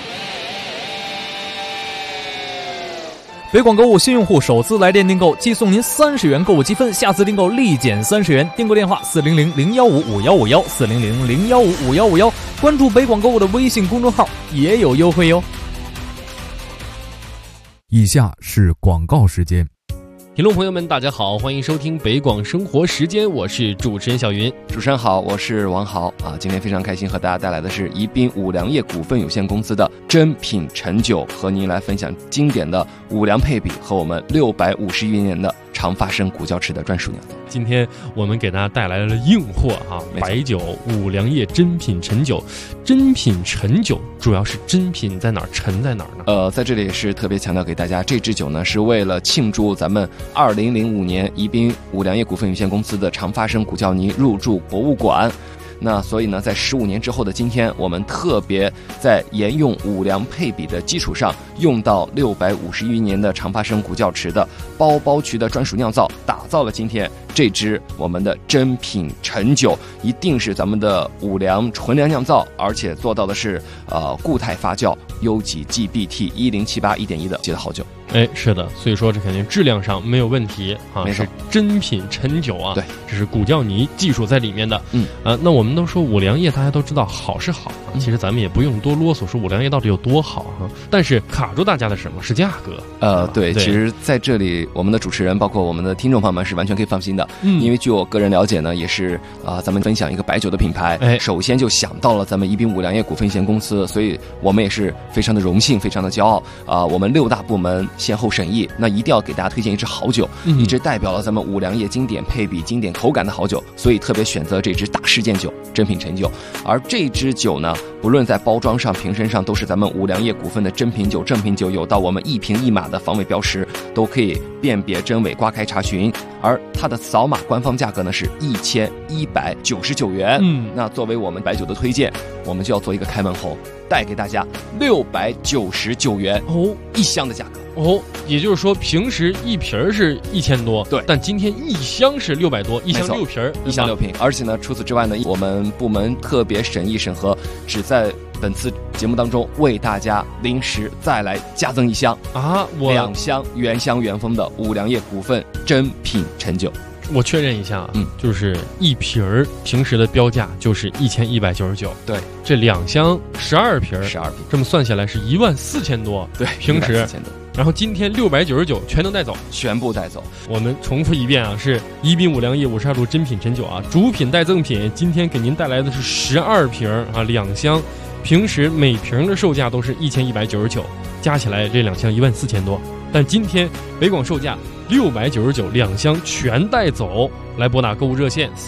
北广购物新用户首次来电订购即送您30元购物积分，下次订购立减30元。订购电话400-015-5151，400-015-5151，关注北广购物的微信公众号也有优惠哟。 以下是广告时间。 听众朋友们，大家好，欢迎收听北广生活时间，我是主持人小云。 主持人好，我是王豪啊。今天非常开心和大家带来的是宜宾五粮液股份有限公司的珍品陈酒，和您来分享经典的五粮配比和我们650余年的长发生古窖池的专属酿造。 今天我们给大家带来了硬货啊，白酒五粮液珍品陈酒。珍品陈酒主要是珍品在哪儿，陈在哪儿呢？ 在这里是特别强调给大家，这支酒呢是为了庆祝咱们2005年宜宾五粮液股份有限公司的长发生古窖泥入驻博物馆。那所以呢，在15年之后的今天，我们特别在沿用五粮配比的基础上，用到650余年的长发生古窖池的包包渠的专属酿造，打造了今天这支我们的珍品陈酒，一定是咱们的五粮纯粮酿造，而且做到的是固态发酵优级 GBT 10781.1的好酒。 是的，所以说这肯定质量上没有问题啊， 没错， 是珍品陈酒啊， 对， 这是古窖泥技术在里面的。那我们都说五粮液，大家都知道好是好啊，其实咱们也不用多啰嗦说五粮液到底有多好啊，但是卡住大家的什么是价格？ 对，其实在这里我们的主持人包括我们的听众朋友们是完全可以放心的，因为据我个人了解呢，也是咱们分享一个白酒的品牌，首先就想到了咱们宜宾五粮液股份有限公司，所以我们也是非常的荣幸，非常的骄傲我们6大部门先后审议，那一定要给大家推荐一支好酒，一支代表了咱们五粮液经典配比、经典口感的好酒，所以特别选择这支大事件酒珍品陈酒。而这支酒呢，不论在包装上、瓶身上，都是咱们五粮液股份的珍品酒、正品酒，有到我们1瓶1码的防伪标识，都可以辨别真伪，刮开查询。而它的扫码官方价格呢是1199元。那作为我们白酒的推荐，我们就要做一个开门红，带给大家699元一箱的价格。 也就是说平时一瓶是1000多， 对， 但今天一箱是600多，一箱6瓶， 一箱6瓶。而且呢，除此之外呢，我们部门特别审议审核，只在本次节目当中为大家临时再来加赠一箱2箱原香原封的五粮液股份珍品陈酒。 我确认一下，就是一瓶儿平时的标价就是1199， 对， 这2箱12瓶，这么算下来是14000多， 对， 平时 14000多。 然后今天699全能带走， 全部带走。 我们重复一遍啊，是宜宾五粮液52度珍品陈酒啊，主品带赠品，今天给您带来的是12瓶啊，2箱，平时每瓶的售价都是1199，加起来这2箱14000多，但今天北广售价699，2箱全带走。来拨打购物热线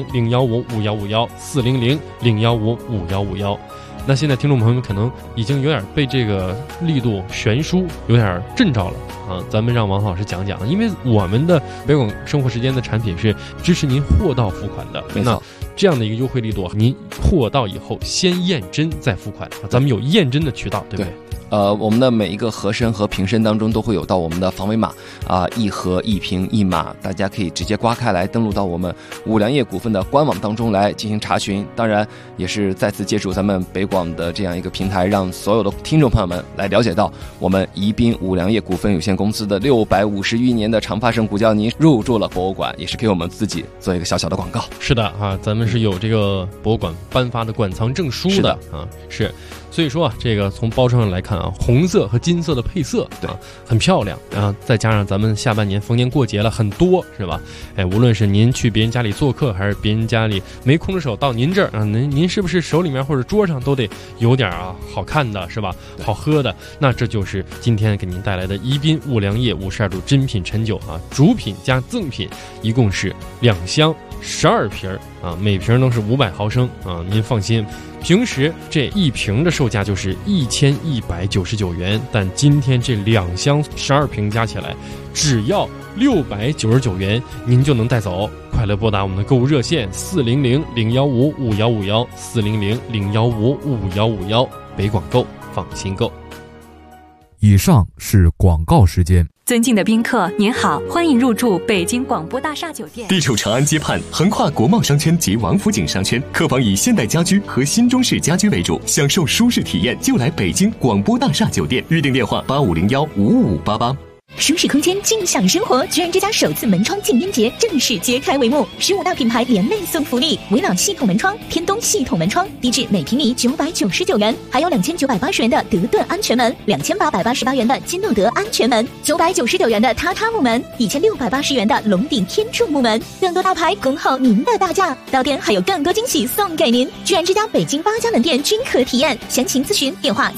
400-015-5151，400-015-5151。那现在听众朋友们可能已经有点被这个力度悬殊有点震着了啊！咱们让王老师讲讲，因为我们的北广生活时间的产品是支持您货到付款的， 没错， 这样的一个优惠力度，您货到以后先验真再付款，咱们有验真的渠道，对不对？ 我们的每一个盒身和瓶身当中都会有到我们的防伪码1盒1瓶1码，大家可以直接刮开来登录到我们五粮液股份的官网当中来进行查询。当然也是再次借助咱们北广的这样一个平台，让所有的听众朋友们来了解到我们宜宾五粮液股份有限公司的650余年的长发生古窖泥入驻了博物馆，也是给我们自己做一个小小的广告。 是的啊，咱们是有这个博物馆颁发的馆藏证书的啊，是。所以说这个从包装上来看红色和金色的配色，对，很漂亮。然后再加上咱们下半年逢年过节了，很多是吧？无论是您去别人家里做客，还是别人家里没空着手到您这儿您是不是手里面或者桌上都得有点好看的，是吧？好喝的，那这就是今天给您带来的宜宾五粮液52度珍品陈酒主品加赠品，一共是2箱12瓶每瓶都是500毫升您放心。平时这1瓶的售价就是1199元，但今天这2箱12瓶加起来只要699元，您就能带走。快来拨打我们的购物热线400-015-5151，400-015-5151，北广购，放心购。 以上是广告时间。 尊敬的宾客您好，欢迎入住北京广播大厦酒店， 地处长安街畔，横跨国贸商圈及王府井商圈，客房以现代家居和新中式家居为主，享受舒适体验就来北京广播大厦酒店。预订电话8501-55588。 舒适空间，尽享生活。居然之家首次门窗静音节正式揭开帷幕，15大品牌联袂送福利：维朗系统门窗、天东系统门窗，低至每平米999元，还有2980元的德顿安全门，2888元的金诺德安全门，999元的榻榻木门，1680元的龙顶天柱木门，更多大牌恭候您的大驾。到店还有更多惊喜送给您。居然之家北京8家门店均可体验，详情咨询电话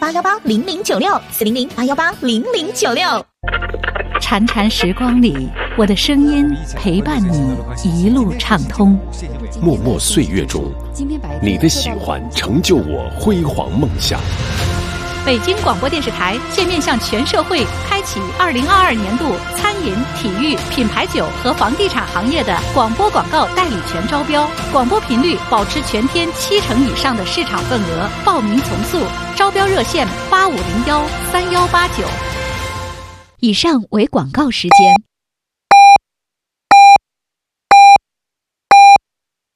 400-818-0096，400-818-0096。 潺潺时光里，我的声音陪伴你一路畅通。 默默岁月中，你的喜欢成就我辉煌梦想。 北京广播电视台现面向全社会开启2022年度餐饮、体育、品牌酒和房地产行业的广播广告代理权招标，广播频率保持全天70%以上的市场份额，报名从速，招标热线85013189。 以上为广告时间。